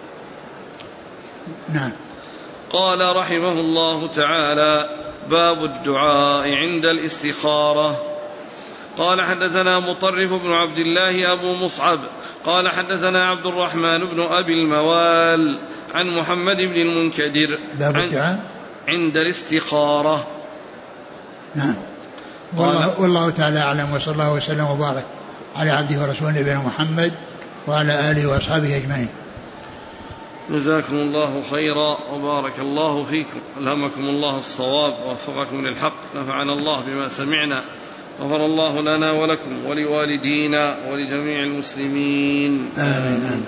نعم. قال رحمه الله تعالى: باب الدعاء عند الاستخارة. قال: حدثنا مطرف بن عبد الله أبو مصعب قال حدثنا عبد الرحمن بن أبي الموال عن محمد بن المنكدر. باب الدعاء عند الاستخارة. نعم. والله تعالى أعلم، وصلى الله وسلم وبارك على عبده ورسوله نبينا محمد وعلى آله وأصحابه أجمعين. جزاكم الله خيرا وبارك الله فيكم، ألهمكم الله الصواب ووفقكم للحق، نفعنا الله بما سمعنا، غفر الله لنا ولكم ولوالدينا ولجميع المسلمين. آمين.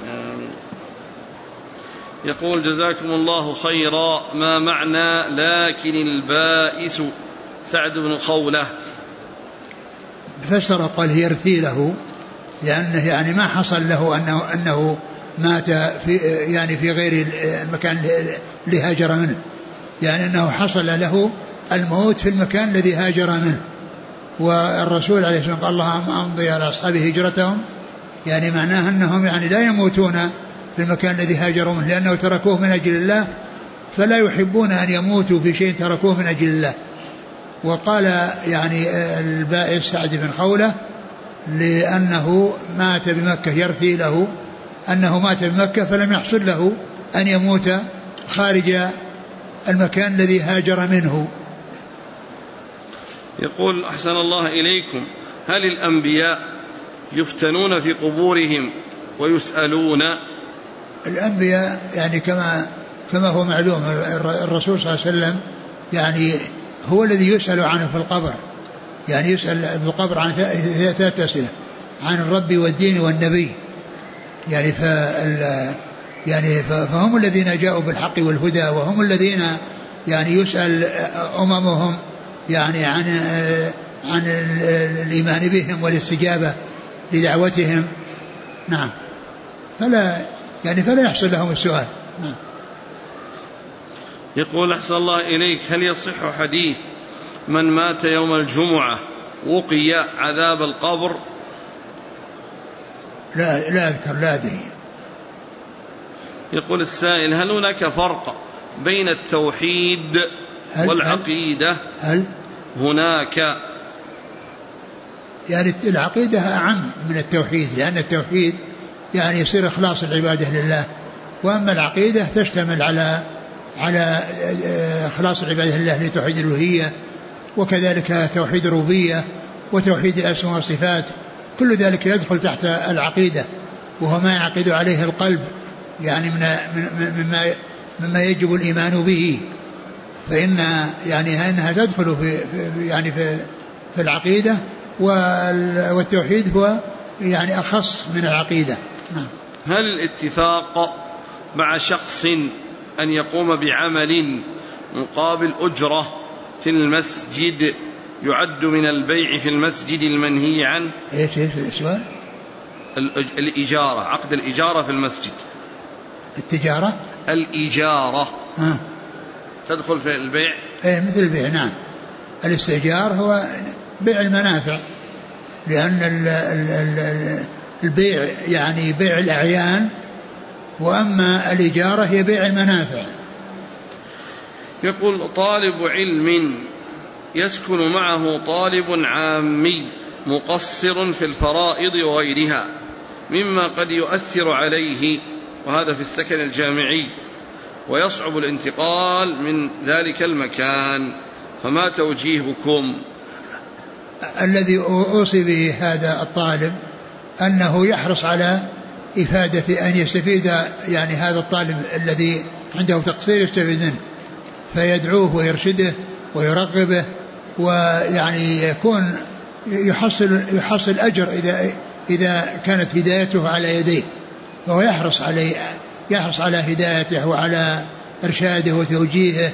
يقول: جزاكم الله خيرا، ما معنى لكن البائس سعد بن خولة؟ فسر قال: يرثي له، لأنه يعني ما حصل له أنه مات في غير المكان اللي هاجر منه، يعني أنه حصل له الموت في المكان الذي هاجر منه. والرسول عليه الصلاة والسلام قال: اللهم أمضي على أصحابه هجرتهم، يعني معناه أنهم يعني لا يموتون في المكان الذي هاجروا منه، لأنه تركوه من أجل الله، فلا يحبون أن يموتوا في شيء تركوه من أجل الله. وقال يعني البائس سعد بن خولة لأنه مات بمكة، يرثي له أنه مات بمكة فلم يحصل له أن يموت خارج المكان الذي هاجر منه. يقول أحسن الله إليكم: هل الأنبياء يفتنون في قبورهم ويسألون؟ الأنبياء يعني كما هو معلوم الرسول صلى الله عليه وسلم يعني هو الذي يسأل عنه في القبر، يعني يسأل في القبر عن 3 أسئلة: عن الرب والدين والنبي. يعني فهم الذين جاءوا بالحق والهدى، وهم الذين يعني يسأل أممهم يعني عن الإيمان بهم والاستجابة لدعوتهم. نعم، فلا يحصل لهم السؤال. نعم. يقول أحسن الله إليك: هل يصح حديث من مات يوم الجمعة وقي عذاب القبر؟ لا أذكر، لا أدري. يقول السائل: هل هناك فرق بين التوحيد والعقيدة؟ هل هناك؟ يعني العقيدة أعم من التوحيد، لأن التوحيد يعني يصير إخلاص العبادة لله، وأما العقيدة تشتمل على إخلاص العبادة لله لتوحيد الألوهية، وكذلك توحيد الربوبية وتوحيد الأسماء والصفات، كل ذلك يدخل تحت العقيدة، وهو ما يعقد عليه القلب يعني مما يجب الإيمان به، فإن يعني أنها تدخل في العقيدة، والتوحيد هو يعني أخص من العقيدة. هل الاتفاق مع شخص أن يقوم بعمل مقابل أجرة في المسجد يعد من البيع في المسجد المنهي عنه؟ ايش السؤال؟ الإجارة، عقد الإجارة في المسجد. التجارة، الإجارة تدخل في البيع؟ ايه مثل البيع. نعم، الاستئجار هو بيع المنافع، لأن البيع يعني بيع الأعيان، وأما الإجارة هي بيع المنافع. يقول: طالب علم يسكن معه طالب عامي مقصر في الفرائض وغيرها مما قد يؤثر عليه، وهذا في السكن الجامعي، ويصعب الانتقال من ذلك المكان، فما توجيهكم؟ الذي أوصي به هذا الطالب أنه يحرص على إفادة أن يستفيد، يعني هذا الطالب الذي عنده تقصير يستفيد منه، فيدعوه ويرشده ويرغبه، ويعني يكون يحصل أجر إذا كانت هدايته على يديه، وهو يحرص على هدايته وعلى إرشاده وتوجيهه،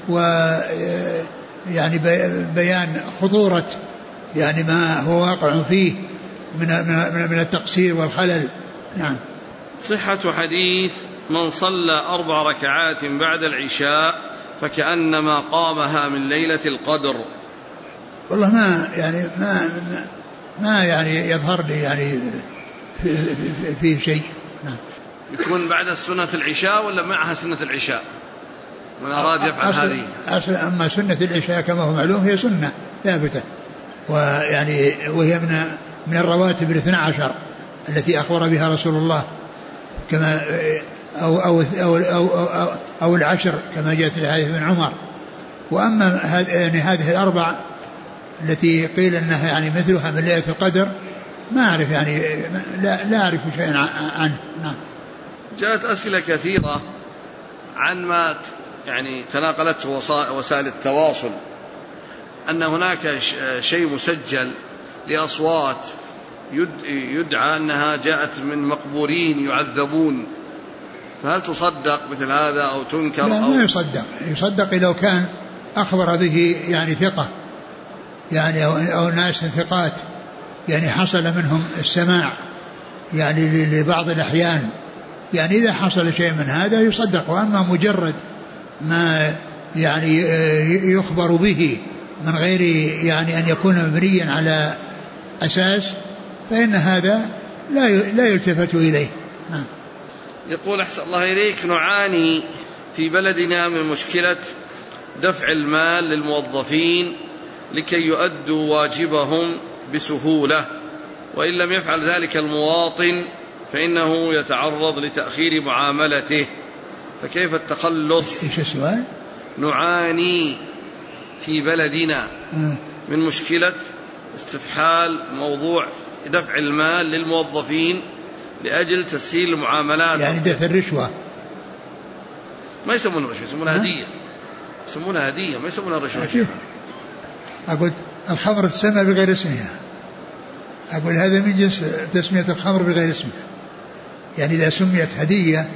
ويعني بيان خطورة يعني ما هو واقع فيه من التقصير والخلل. نعم. صحة حديث من صلى 4 ركعات بعد العشاء فكأنما قامها من ليلة القدر؟ والله ما يعني يظهر لي يعني في شيء. نعم. يكون بعد سنة العشاء ولا معها سنة العشاء؟ من أراد يفعل هذه. أما سنة العشاء كما هو معلوم هي سنة ثابتة، وهي من الرواتب 12 التي أخبر بها رسول الله، كما أو 10 كما جاءت في حديث ابن عمر. وأما يعني هذه الأربع التي قيل أنها يعني مثلها من ليلة القدر ما أعرف، يعني لا أعرف شيئا عنه. نعم. جاءت أسئلة كثيرة عن ما يعني تناقلته وسائل التواصل، أن هناك شيء مسجل لأصوات يدعى أنها جاءت من مقبورين يعذبون، فهل تصدق مثل هذا أو تنكر؟ لا، ما يصدق لو كان أخبر به يعني ثقة، يعني أو ناس ثقات يعني حصل منهم السماع يعني لبعض الأحيان، يعني إذا حصل شيء من هذا يصدق. وأما مجرد ما يعني يخبر به من غير يعني أن يكون مبنيا على أساس فإن هذا لا يلتفت إليه. يقول أحسن الله إليك: نعاني في بلدنا من مشكلة دفع المال للموظفين لكي يؤدوا واجبهم بسهولة، وإن لم يفعل ذلك المواطن فإنه يتعرض لتأخير معاملته، فكيف التخلص؟ إيش السؤال؟ نعاني في بلدنا من مشكلة استفحال موضوع دفع المال للموظفين لأجل تسهيل المعاملات، يعني دفع الرشوة. ما يسمونها رشوة، يسمونها هدية، يسمونها هدية، ما يسمونها رشوة. أقول الخمر تسمى بغير اسمها، أقول هذا من جنس تسمية الخمر بغير اسمها. يعني إذا سميت هدية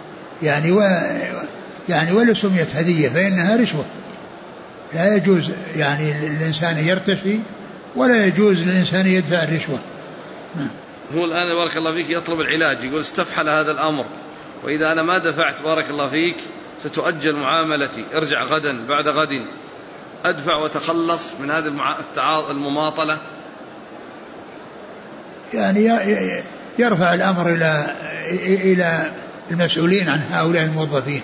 يعني ولو سميت هدية فإنها رشوة، لا يجوز يعني الإنسان يرتشي ولا يجوز للإنسان يدفع الرشوة. هو الآن بارك الله فيك يطلب العلاج، يقول استفحل هذا الأمر، وإذا أنا ما دفعت بارك الله فيك ستؤجل معاملتي، ارجع غدا بعد غد، أدفع وتخلص من هذه المماطلة. يعني يرفع الأمر إلى المسؤولين عن هؤلاء الموظفين.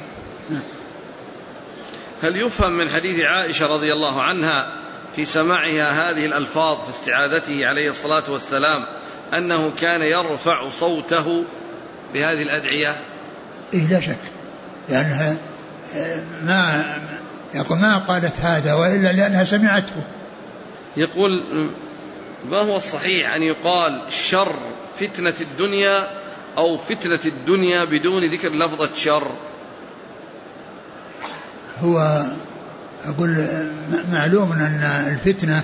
هل يفهم من حديث عائشة رضي الله عنها في سماعها هذه الألفاظ في استعاذته عليه الصلاة والسلام أنه كان يرفع صوته بهذه الأدعية؟ إيه لا شك، لأنها ما قالت هذا وإلا لأنها سمعته. يقول ما هو الصحيح أن يقال شر فتنة الدنيا أو فتنة الدنيا بدون ذكر لفظة شر؟ هو أقول معلوم أن الفتنة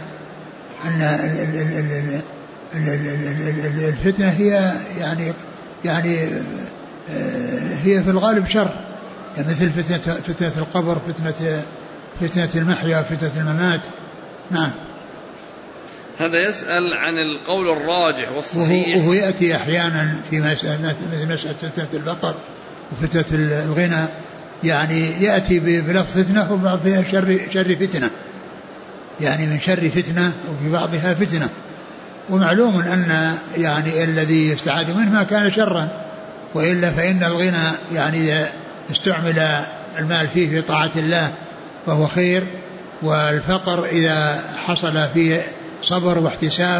الفتنة هي يعني هي في الغالب شر، يعني مثل فتنة القبر، فتنة المحيا، فتنة الممات. نعم. هذا يسأل عن القول الراجح والصحيح، وهو يأتي أحيانا في مثل مسألة فتنة الفقر وفتنة الغنى، يعني يأتي بلفظ فتنة وبعض فيها شر فتنة، يعني من شر فتنة وفي بعضها فتنة. ومعلوم أن يعني الذي يستعاذ منه ما كان شرا، وإلا فإن الغنى يعني إذا استعمل المال فيه في طاعة الله فهو خير، والفقر إذا حصل فيه صبر واحتساب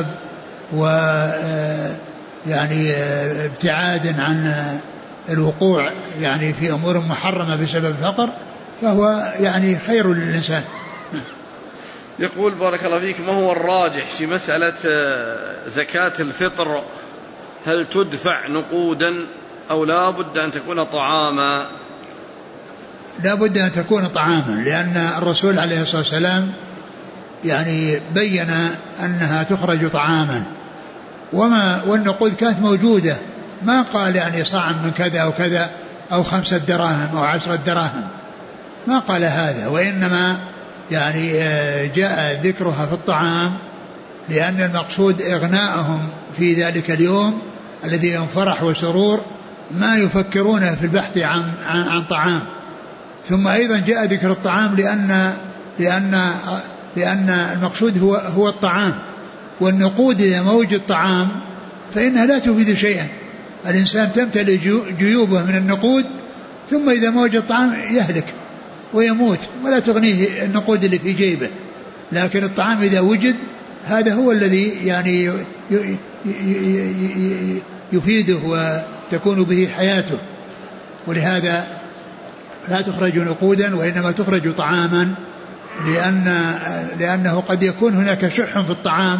ويعني ابتعاد عن الوقوع يعني في أمور محرمة بسبب الفقر فهو يعني خير للإنسان. يقول بارك الله فيك ما هو الراجح في مسألة زكاة الفطر؟ هل تدفع نقودا أو لا بد أن تكون طعاما؟ لا بد أن تكون طعاما، لأن الرسول عليه الصلاة والسلام يعني بين أنها تخرج طعاما، والنقود كانت موجودة، ما قال يعني صاع من كذا أو كذا أو 5 دراهم أو 10 دراهم، ما قال هذا، وإنما يعني جاء ذكرها في الطعام، لأن المقصود إغناءهم في ذلك اليوم الذي يوم فرح وسرور ما يفكرون في البحث عن طعام. ثم أيضا جاء ذكر الطعام لأن المقصود هو الطعام، والنقود إذا موجد طعام فإنها لا تفيد شيئا، الإنسان تمتلئ جيوبه من النقود ثم إذا موجد طعام يهلك ويموت ولا تغنيه النقود اللي في جيبه، لكن الطعام إذا وجد هذا هو الذي يعني يفيده وتكون به حياته. ولهذا لا تخرج نقودا وإنما تخرج طعاما، لأنه قد يكون هناك شح في الطعام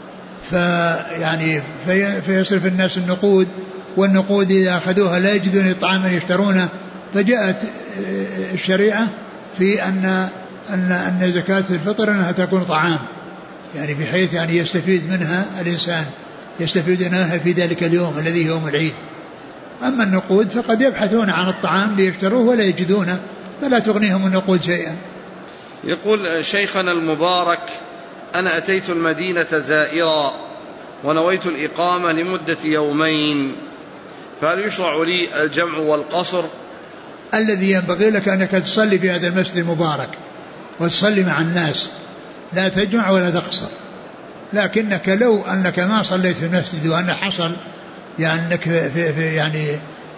فيصرف الناس النقود، والنقود إذا أخذوها لا يجدون طعاما يشترونه، فجاءت الشريعة في أن زكاة الفطر أنها تكون طعام، يعني بحيث يعني يستفيد منها الإنسان، يستفيد منها في ذلك اليوم الذي هو يوم العيد. أما النقود فقد يبحثون عن الطعام ليشتروه ولا يجدونه، فلا تغنيهم النقود شيئا. يقول شيخنا المبارك أنا أتيت المدينة زائرا ونويت الإقامة لمدة يومين، فهل يشرع لي الجمع والقصر؟ الذي ينبغي لك أنك تصلي في هذا المسجد المبارك وتصلي مع الناس، لا تجمع ولا تقصر. لكنك لو أنك ما صليت في المسجد وأن حصل يعني أنك في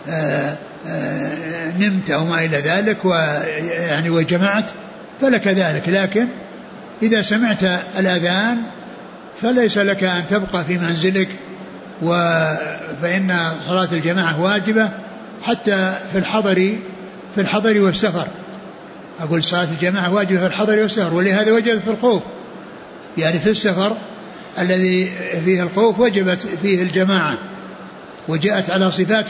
نمت أو ما إلى ذلك وجمعت فلك ذلك، لكن إذا سمعت الأذان فليس لك أن تبقى في منزلك، فإن صلاة الجماعة واجبة حتى في الحضر والسفر، أقول صلاة الجماعة واجبة في الحضر والسفر، ولهذا وجبت في الخوف، يعني في السفر الذي فيه الخوف وجبت فيه الجماعة، وجاءت على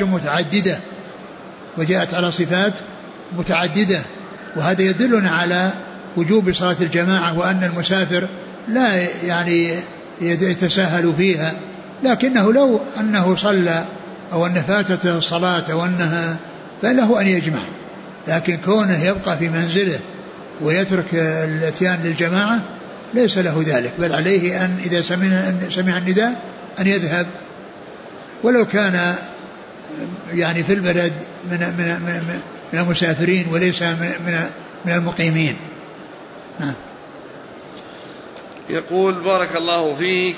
صفات متعددة، وهذا يدلنا على وجوب صلاة الجماعة، وأن المسافر لا يعني يتساهل فيها، لكنه لو أنه صلى أو أن فاتته الصلاة أو أنها فله أن يجمع، لكن كونه يبقى في منزله ويترك الاتيان للجماعة ليس له ذلك، بل عليه أن إذا سمع النداء أن يذهب ولو كان يعني في البلد من المسافرين وليس من المقيمين. نعم. يقول بارك الله فيك،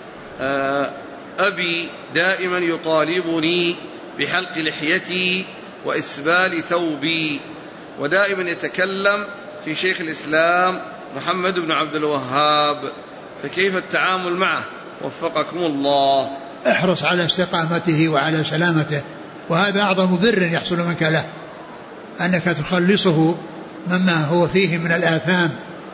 أبي دائما يطالبني بحلق لحيتي وإسبال ثوبي، ودائما يتكلم في شيخ الإسلام محمد بن عبد الوهاب، فكيف التعامل معه وفقكم الله؟ احرص على استقامته وعلى سلامته، وهذا أعظم بر يحصل منك له، أنك تخلصه مما هو فيه من الآثام.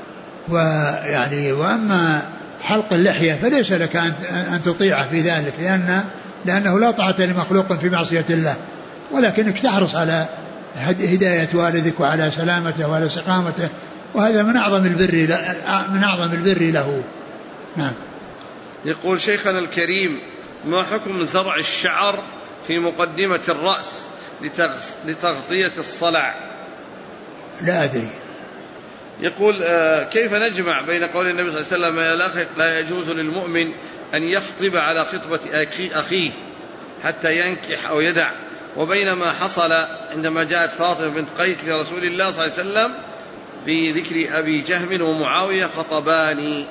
وأما حلق اللحية فليس لك أن تطيعه في ذلك، لأنه لا طاعة لمخلوق في معصية الله، ولكنك تحرص على هداية والدك وعلى سلامته وعلى استقامته، وهذا من أعظم البر له. نعم. يقول شيخنا الكريم، ما حكم زرع الشعر في مقدمة الرأس لتغطية الصلع؟ لا أدري. يقول كيف نجمع بين قول النبي صلى الله عليه وسلم لا يجوز للمؤمن أن يخطب على خطبة أخيه حتى ينكح أو يدع، وبين ما حصل عندما جاءت فاطمة بنت قيس لرسول الله صلى الله عليه وسلم في ذكر أبي جهم ومعاوية خطباني؟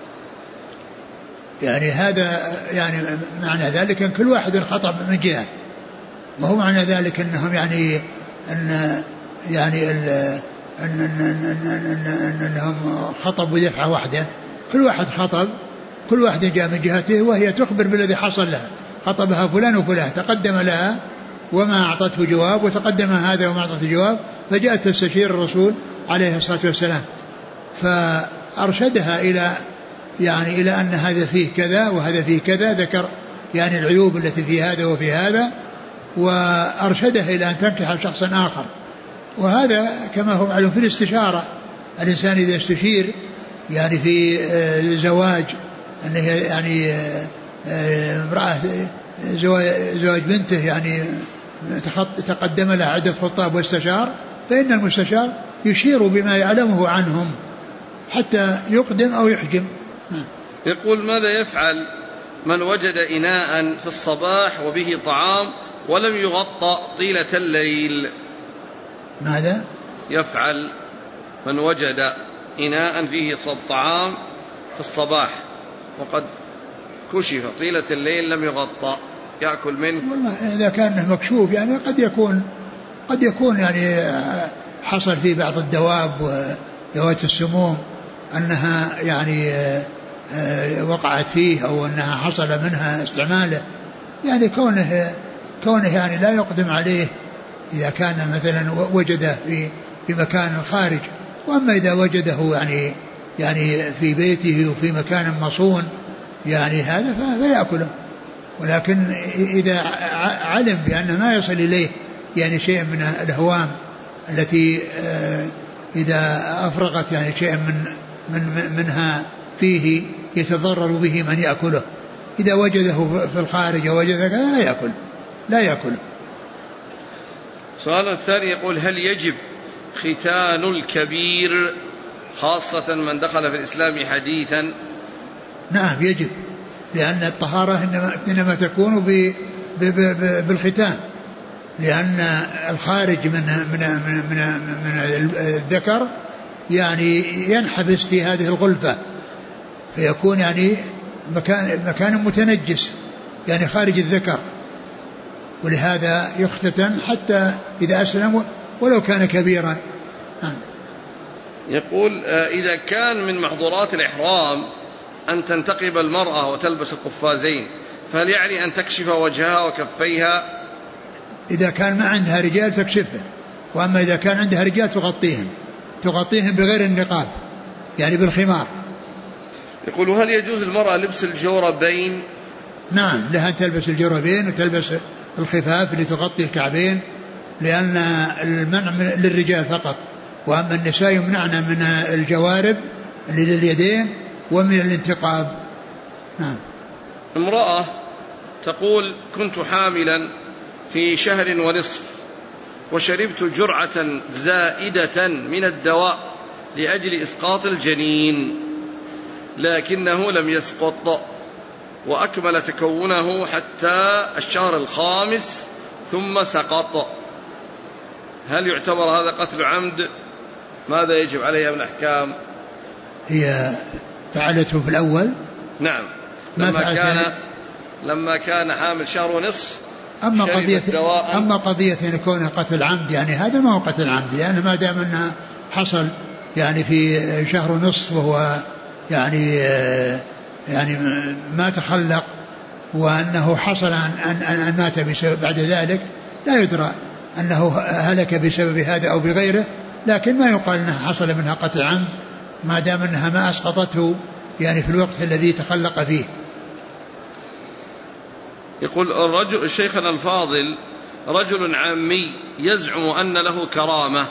يعني هذا يعني معنى ذلك أن كل واحد خطب من جهة، وهو معنى ذلك أنهم أنهم خطبوا دفعة واحدة، كل واحد خطب، كل واحد جاء من جهته، وهي تخبر بالذي حصل لها، خطبها فلان وفلان، تقدم لها وما أعطته جواب، وتقدم هذا وما أعطته جواب، فجاءت تستشير الرسول عليه الصلاة والسلام، فأرشدها إلى أن هذا فيه كذا وهذا فيه كذا، ذكر يعني العيوب التي في هذا وفي هذا، وأرشدها إلى أن تنكح شخصا آخر. وهذا كما هو معلوم في الاستشارة، الإنسان إذا استشير يعني في الزواج، أنه يعني امرأة زواج بنته يعني تقدم لها عدة خطاب واستشار، فإن المستشار يشير بما يعلمه عنهم حتى يقدم أو يحجم. يقول ماذا يفعل من وجد إناء في الصباح وبه طعام ولم يغطى طيلة الليل؟ ماذا يفعل من وجد إناء فيه طعام في الصباح وقد كشف طيلة الليل لم يغطى، يأكل منه؟ والله إذا كان مكشوف يعني قد يكون يعني حصل فيه بعض الدواب وذوات السموم أنها يعني وقعت فيه أو أنها حصل منها استعماله، يعني كونه يعني لا يقدم عليه إذا كان مثلا وجده في مكان خارج. وأما إذا وجده يعني في بيته وفي مكان مصون يعني هذا فيأكله، ولكن إذا علم بأن ما يصل إليه يعني شيء من الهوام التي إذا أفرغت يعني شيء منها فيه يتضرر به من يأكله، إذا وجده في الخارج ووجده كذا لا يأكله. السؤال الثاني يقول هل يجب ختان الكبير خاصة من دخل في الإسلام حديثا؟ نعم يجب، لأن الطهارة إنما تكون بالختان، لأن الخارج من الذكر يعني ينحبس في هذه الغلفة، فيكون يعني مكان متنجس يعني خارج الذكر، ولهذا يختتن حتى إذا أسلم ولو كان كبيرا. يقول إذا كان من محظورات الإحرام أن تنتقب المرأة وتلبس القفازين، فهل يعني أن تكشف وجهها وكفيها؟ إذا كان ما عندها رجال تكشفها، وأما إذا كان عندها رجال تغطيهم. تغطيهم بغير النقاب يعني بالخمار. يقول هل يجوز المرأة لبس الجوربين؟ نعم لها أن تلبس الجوربين وتلبس الخفاف اللي تغطي الكعبين، لأن المنع للرجال فقط، وأما النساء يمنعن من الجوارب اللي لليدين ومن الانتقاب. نعم. امرأة تقول كنت حاملا في 1.5 شهر وشربت جرعة زائدة من الدواء لأجل إسقاط الجنين، لكنه لم يسقط وأكمل تكونه حتى 5 ثم سقط، هل يعتبر هذا قتل عمد؟ ماذا يجب عليها من أحكام؟ هي فعلته في الأول. نعم لما كان حامل 1.5 شهر. أما قضية أن يكون قتل عمد يعني هذا ما هو قتل عمد، لأن ما دام أنه حصل يعني في 1.5 شهر وهو يعني ما تخلق، وأنه حصل أن مات بسبب بعد ذلك، لا يدرى أنه هلك بسبب هذا أو بغيره، لكن ما يقال أنها حصل منها قتل عمد ما دام أنها ما أسقطته يعني في الوقت الذي تخلق فيه. يقول شيخنا الفاضل رجل عامي يزعم أن له كرامة.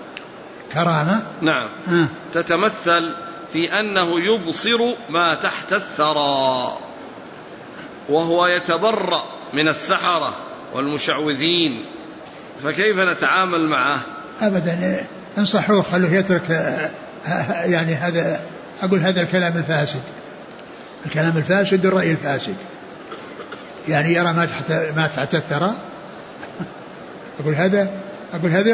نعم. تتمثل في أنه يبصر ما تحت الثرى، وهو يتبرأ من السحرة والمشعوذين، فكيف نتعامل معه؟ أبدا انصحوه خلوه يترك يعني هذا، أقول هذا الكلام الفاسد الرأي الفاسد، يعني يرى ما تحت الثرى. أقول هذا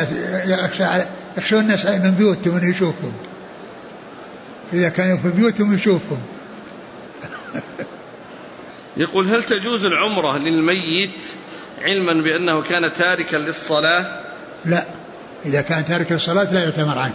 يخشى الناس من بيوتهم أن يشوفهم، إذا كانوا في بيوتهم يشوفهم. يقول هل تجوز العمرة للميت علما بأنه كان تاركا للصلاة؟ لا، إذا كان تارك للصلاة لا يعتمر عنه.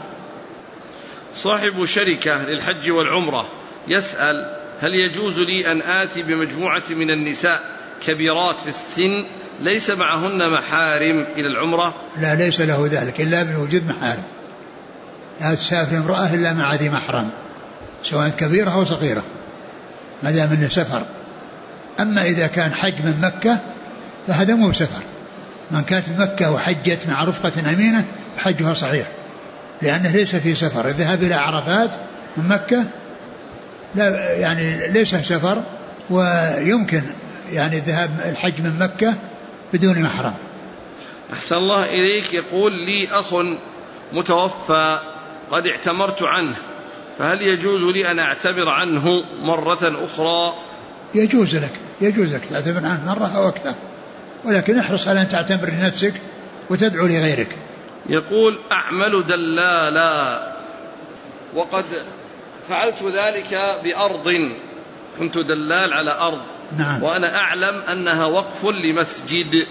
صاحب شركة للحج والعمرة يسأل هل يجوز لي أن آتي بمجموعة من النساء كبيرات في السن ليس معهن محارم إلى العمرة؟ لا، ليس له ذلك إلا بوجود محارم، لا تسافر امرأة إلا مع ذي محرم سواء كبيرة أو صغيرة ما دام انه سفر. أما إذا كان حج من مكة فهذا مو سفر، من كانت مكة وحجت مع رفقة أمينة حجها صحيح، لأنه ليس في سفر. الذهاب إلى عرفات من مكة لا يعني ليس سفر، ويمكن يعني الذهاب الحج من مكة بدون محرم. أحسن الله إليك. يقول لي أخ متوفى قد اعتمرت عنه، فهل يجوز لي أن أعتبر عنه مرة أخرى؟ يجوز لك تعتبر عنه مرة أو أكثر، ولكن احرص على أن تعتبر لنفسك وتدعو لغيرك. يقول أعمل دلالا وقد فعلت ذلك بأرض، كنت دلال على أرض. نعم. وأنا أعلم أنها وقف لمسجد،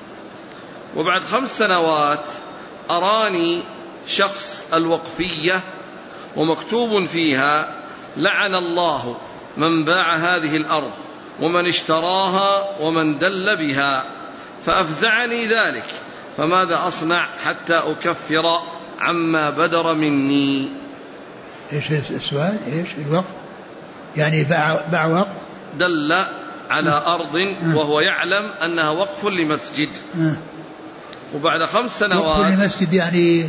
وبعد 5 سنوات أراني شخص الوقفية ومكتوب فيها لعن الله من باع هذه الأرض ومن اشتراها ومن دل بها، فأفزعني ذلك، فماذا أصنع حتى أكفر عما بدر مني؟ إيش السؤال؟ إيش الوقف؟ يعني باع وقف، دل على أرض وهو يعلم أنها وقف لمسجد، وبعد 5 سنوات وقف لمسجد يعني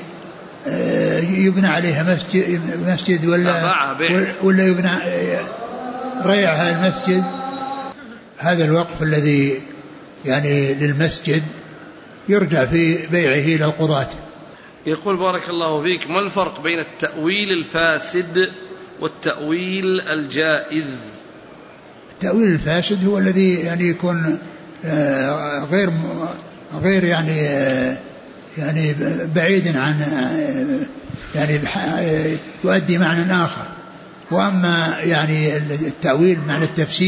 يبنى عليها مسجد ولا يبنى ريعها المسجد. هذا الوقف الذي يعني للمسجد يرجع في بيعه إلى القضاة. يقول بارك الله فيك ما الفرق بين التأويل الفاسد والتأويل الجائز؟ التأويل الفاسد هو الذي يعني يكون غير يعني بعيد عن يعني يؤدي معنى آخر. وأما يعني التأويل بمعنى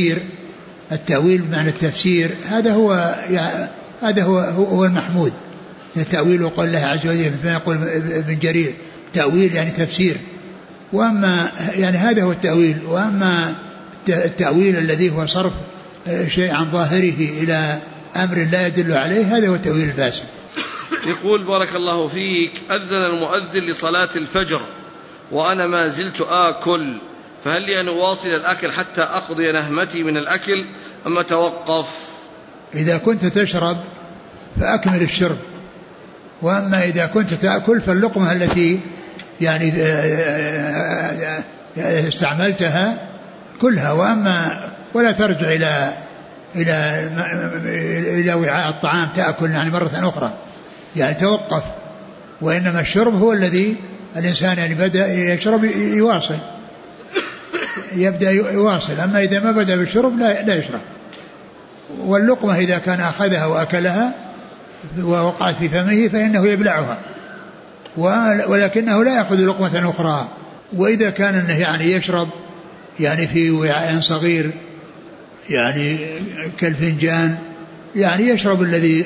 التفسير هذا هو المحمود. التأويل وقال الله عز وجل مثل ما يقول ابن جرير تأويل يعني تفسير، وأما يعني هذا هو التأويل. وأما التأويل الذي هو صرف شيء عن ظاهره إلى أمر لا يدل عليه هذا هو التأويل الفاسد. يقول بارك الله فيك: أذن المؤذن لصلاة الفجر وأنا ما زلت آكل، فهل لي أن أواصل الأكل حتى أقضي نهمتي من الأكل أم أتوقف؟ إذا كنت تشرب فأكمل الشرب، وأما إذا كنت تأكل فاللقمة التي يعني استعملتها كلها، ولا ترجع إلى وعاء الطعام تأكل يعني مرة أخرى، يعني توقف. وإنما الشرب هو الذي الإنسان يعني بدأ يشرب يبدأ يواصل، أما إذا ما بدأ بالشرب لا يشرب. واللقمة إذا كان أخذها وأكلها ووقعت في فمه فإنه يبلعها، ولكنه لا يأخذ لقمة أخرى. وإذا كان أنه يعني يشرب يعني في وعاء صغير يعني كالفنجان، يعني يشرب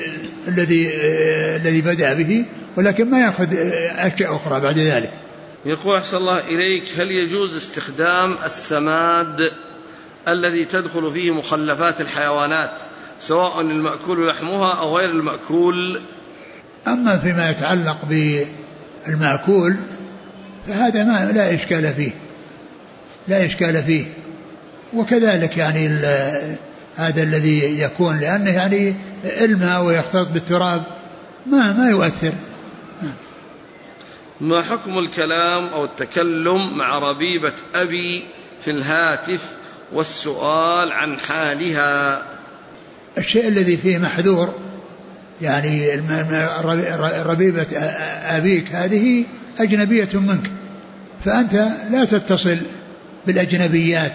الذي بدأ به، ولكن ما يأخذ أشياء أخرى بعد ذلك. يقول أحسن الله إليك: هل يجوز استخدام السماد الذي تدخل فيه مخلفات الحيوانات سواء المأكول لحمها أو غير المأكول؟ أما فيما يتعلق بالمأكول فهذا ما لا إشكال فيه، وكذلك يعني هذا الذي يكون لأنه يعني الماء ويختلط بالتراب ما يؤثر. ما حكم الكلام أو التكلم مع ربيبة أبي في الهاتف والسؤال عن حالها؟ الشيء الذي فيه محذور، يعني ربيبة أبيك هذه أجنبية منك، فأنت لا تتصل بالأجنبيات،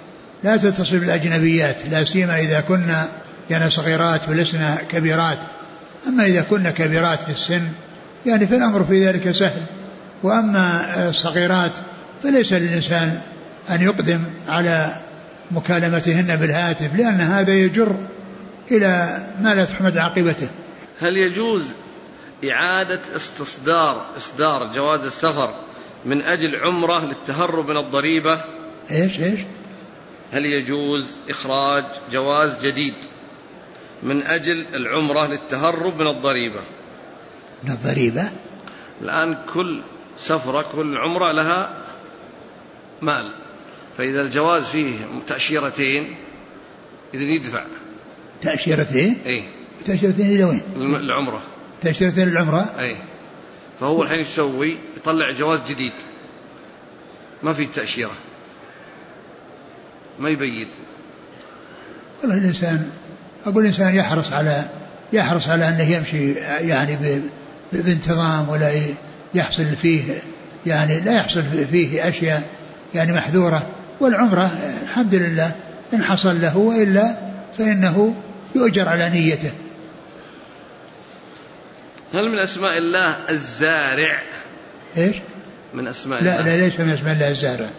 لا سيما إذا كنا يعني صغيرات ولسنا كبيرات. أما إذا كنا كبيرات في السن يعني فالأمر في ذلك سهل، وأما الصغيرات فليس للإنسان أن يقدم على مكالمتهن بالهاتف، لأن هذا يجر إلى ما لا تحمد عاقبته. هل يجوز إعادة إصدار جواز السفر من أجل عمرة للتهرب من الضريبة؟ إيش؟ هل يجوز إخراج جواز جديد من أجل العمرة للتهرب من الضريبة؟ من الضريبة؟ الآن كل سفرة كل عمرة لها مال، فإذا الجواز فيه تأشيرتين إذن يدفع. تأشيرتين؟ إيه. تأشيرتين إلى وين؟ العمرة. تأشيرتين العمرة؟ إيه. فهو الحين يسوي يطلع جواز جديد ما في تأشيرة، ما يبين. والله الإنسان يحرص على أنه يمشي يعني بانتظام، ولا يحصل فيه يعني لا يحصل فيه أشياء يعني محذورة. والعمرة الحمد لله إن حصل له، وإلا فإنه يؤجر على نيته. هل من أسماء الله الزارع؟ إيش؟ من أسماء الله؟ لا ليس من أسماء الله الزارع.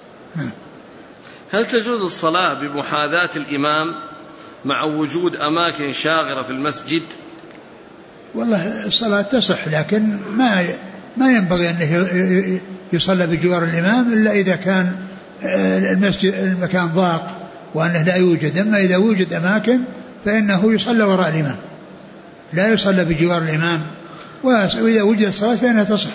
هل تجوز الصلاة بمحاذاة الإمام مع وجود أماكن شاغرة في المسجد؟ والله الصلاة تصح، لكن ما ينبغي أنه يصلى بجوار الإمام إلا إذا كان المكان ضاق وأنه لا يوجد. أما إذا وجد أماكن فإنه يصلى وراء الإمام، لا يصلى بجوار الإمام، وإذا وجد الصلاة فإنها تصح.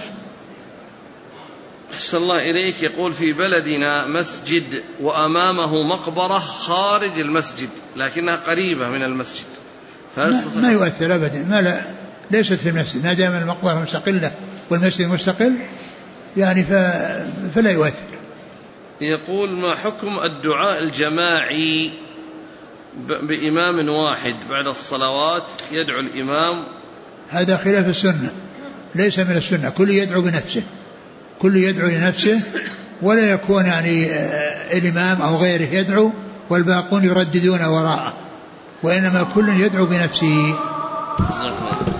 أحسن الله إليك. يقول: في بلدنا مسجد وأمامه مقبرة خارج المسجد لكنها قريبة من المسجد، ما يؤثر أبدا، ليست في المسجد، ما دام المقبرة مستقلة والمسجد مستقل يعني فلا يؤثر. يقول: ما حكم الدعاء الجماعي بإمام واحد بعد الصلوات يدعو الإمام؟ هذا خلاف السنة، ليس من السنة. كل يدعو بنفسه، كل يدعو لنفسه، ولا يكون يعني الإمام أو غيره يدعو والباقون يرددون وراءه، وإنما كل يدعو بنفسه.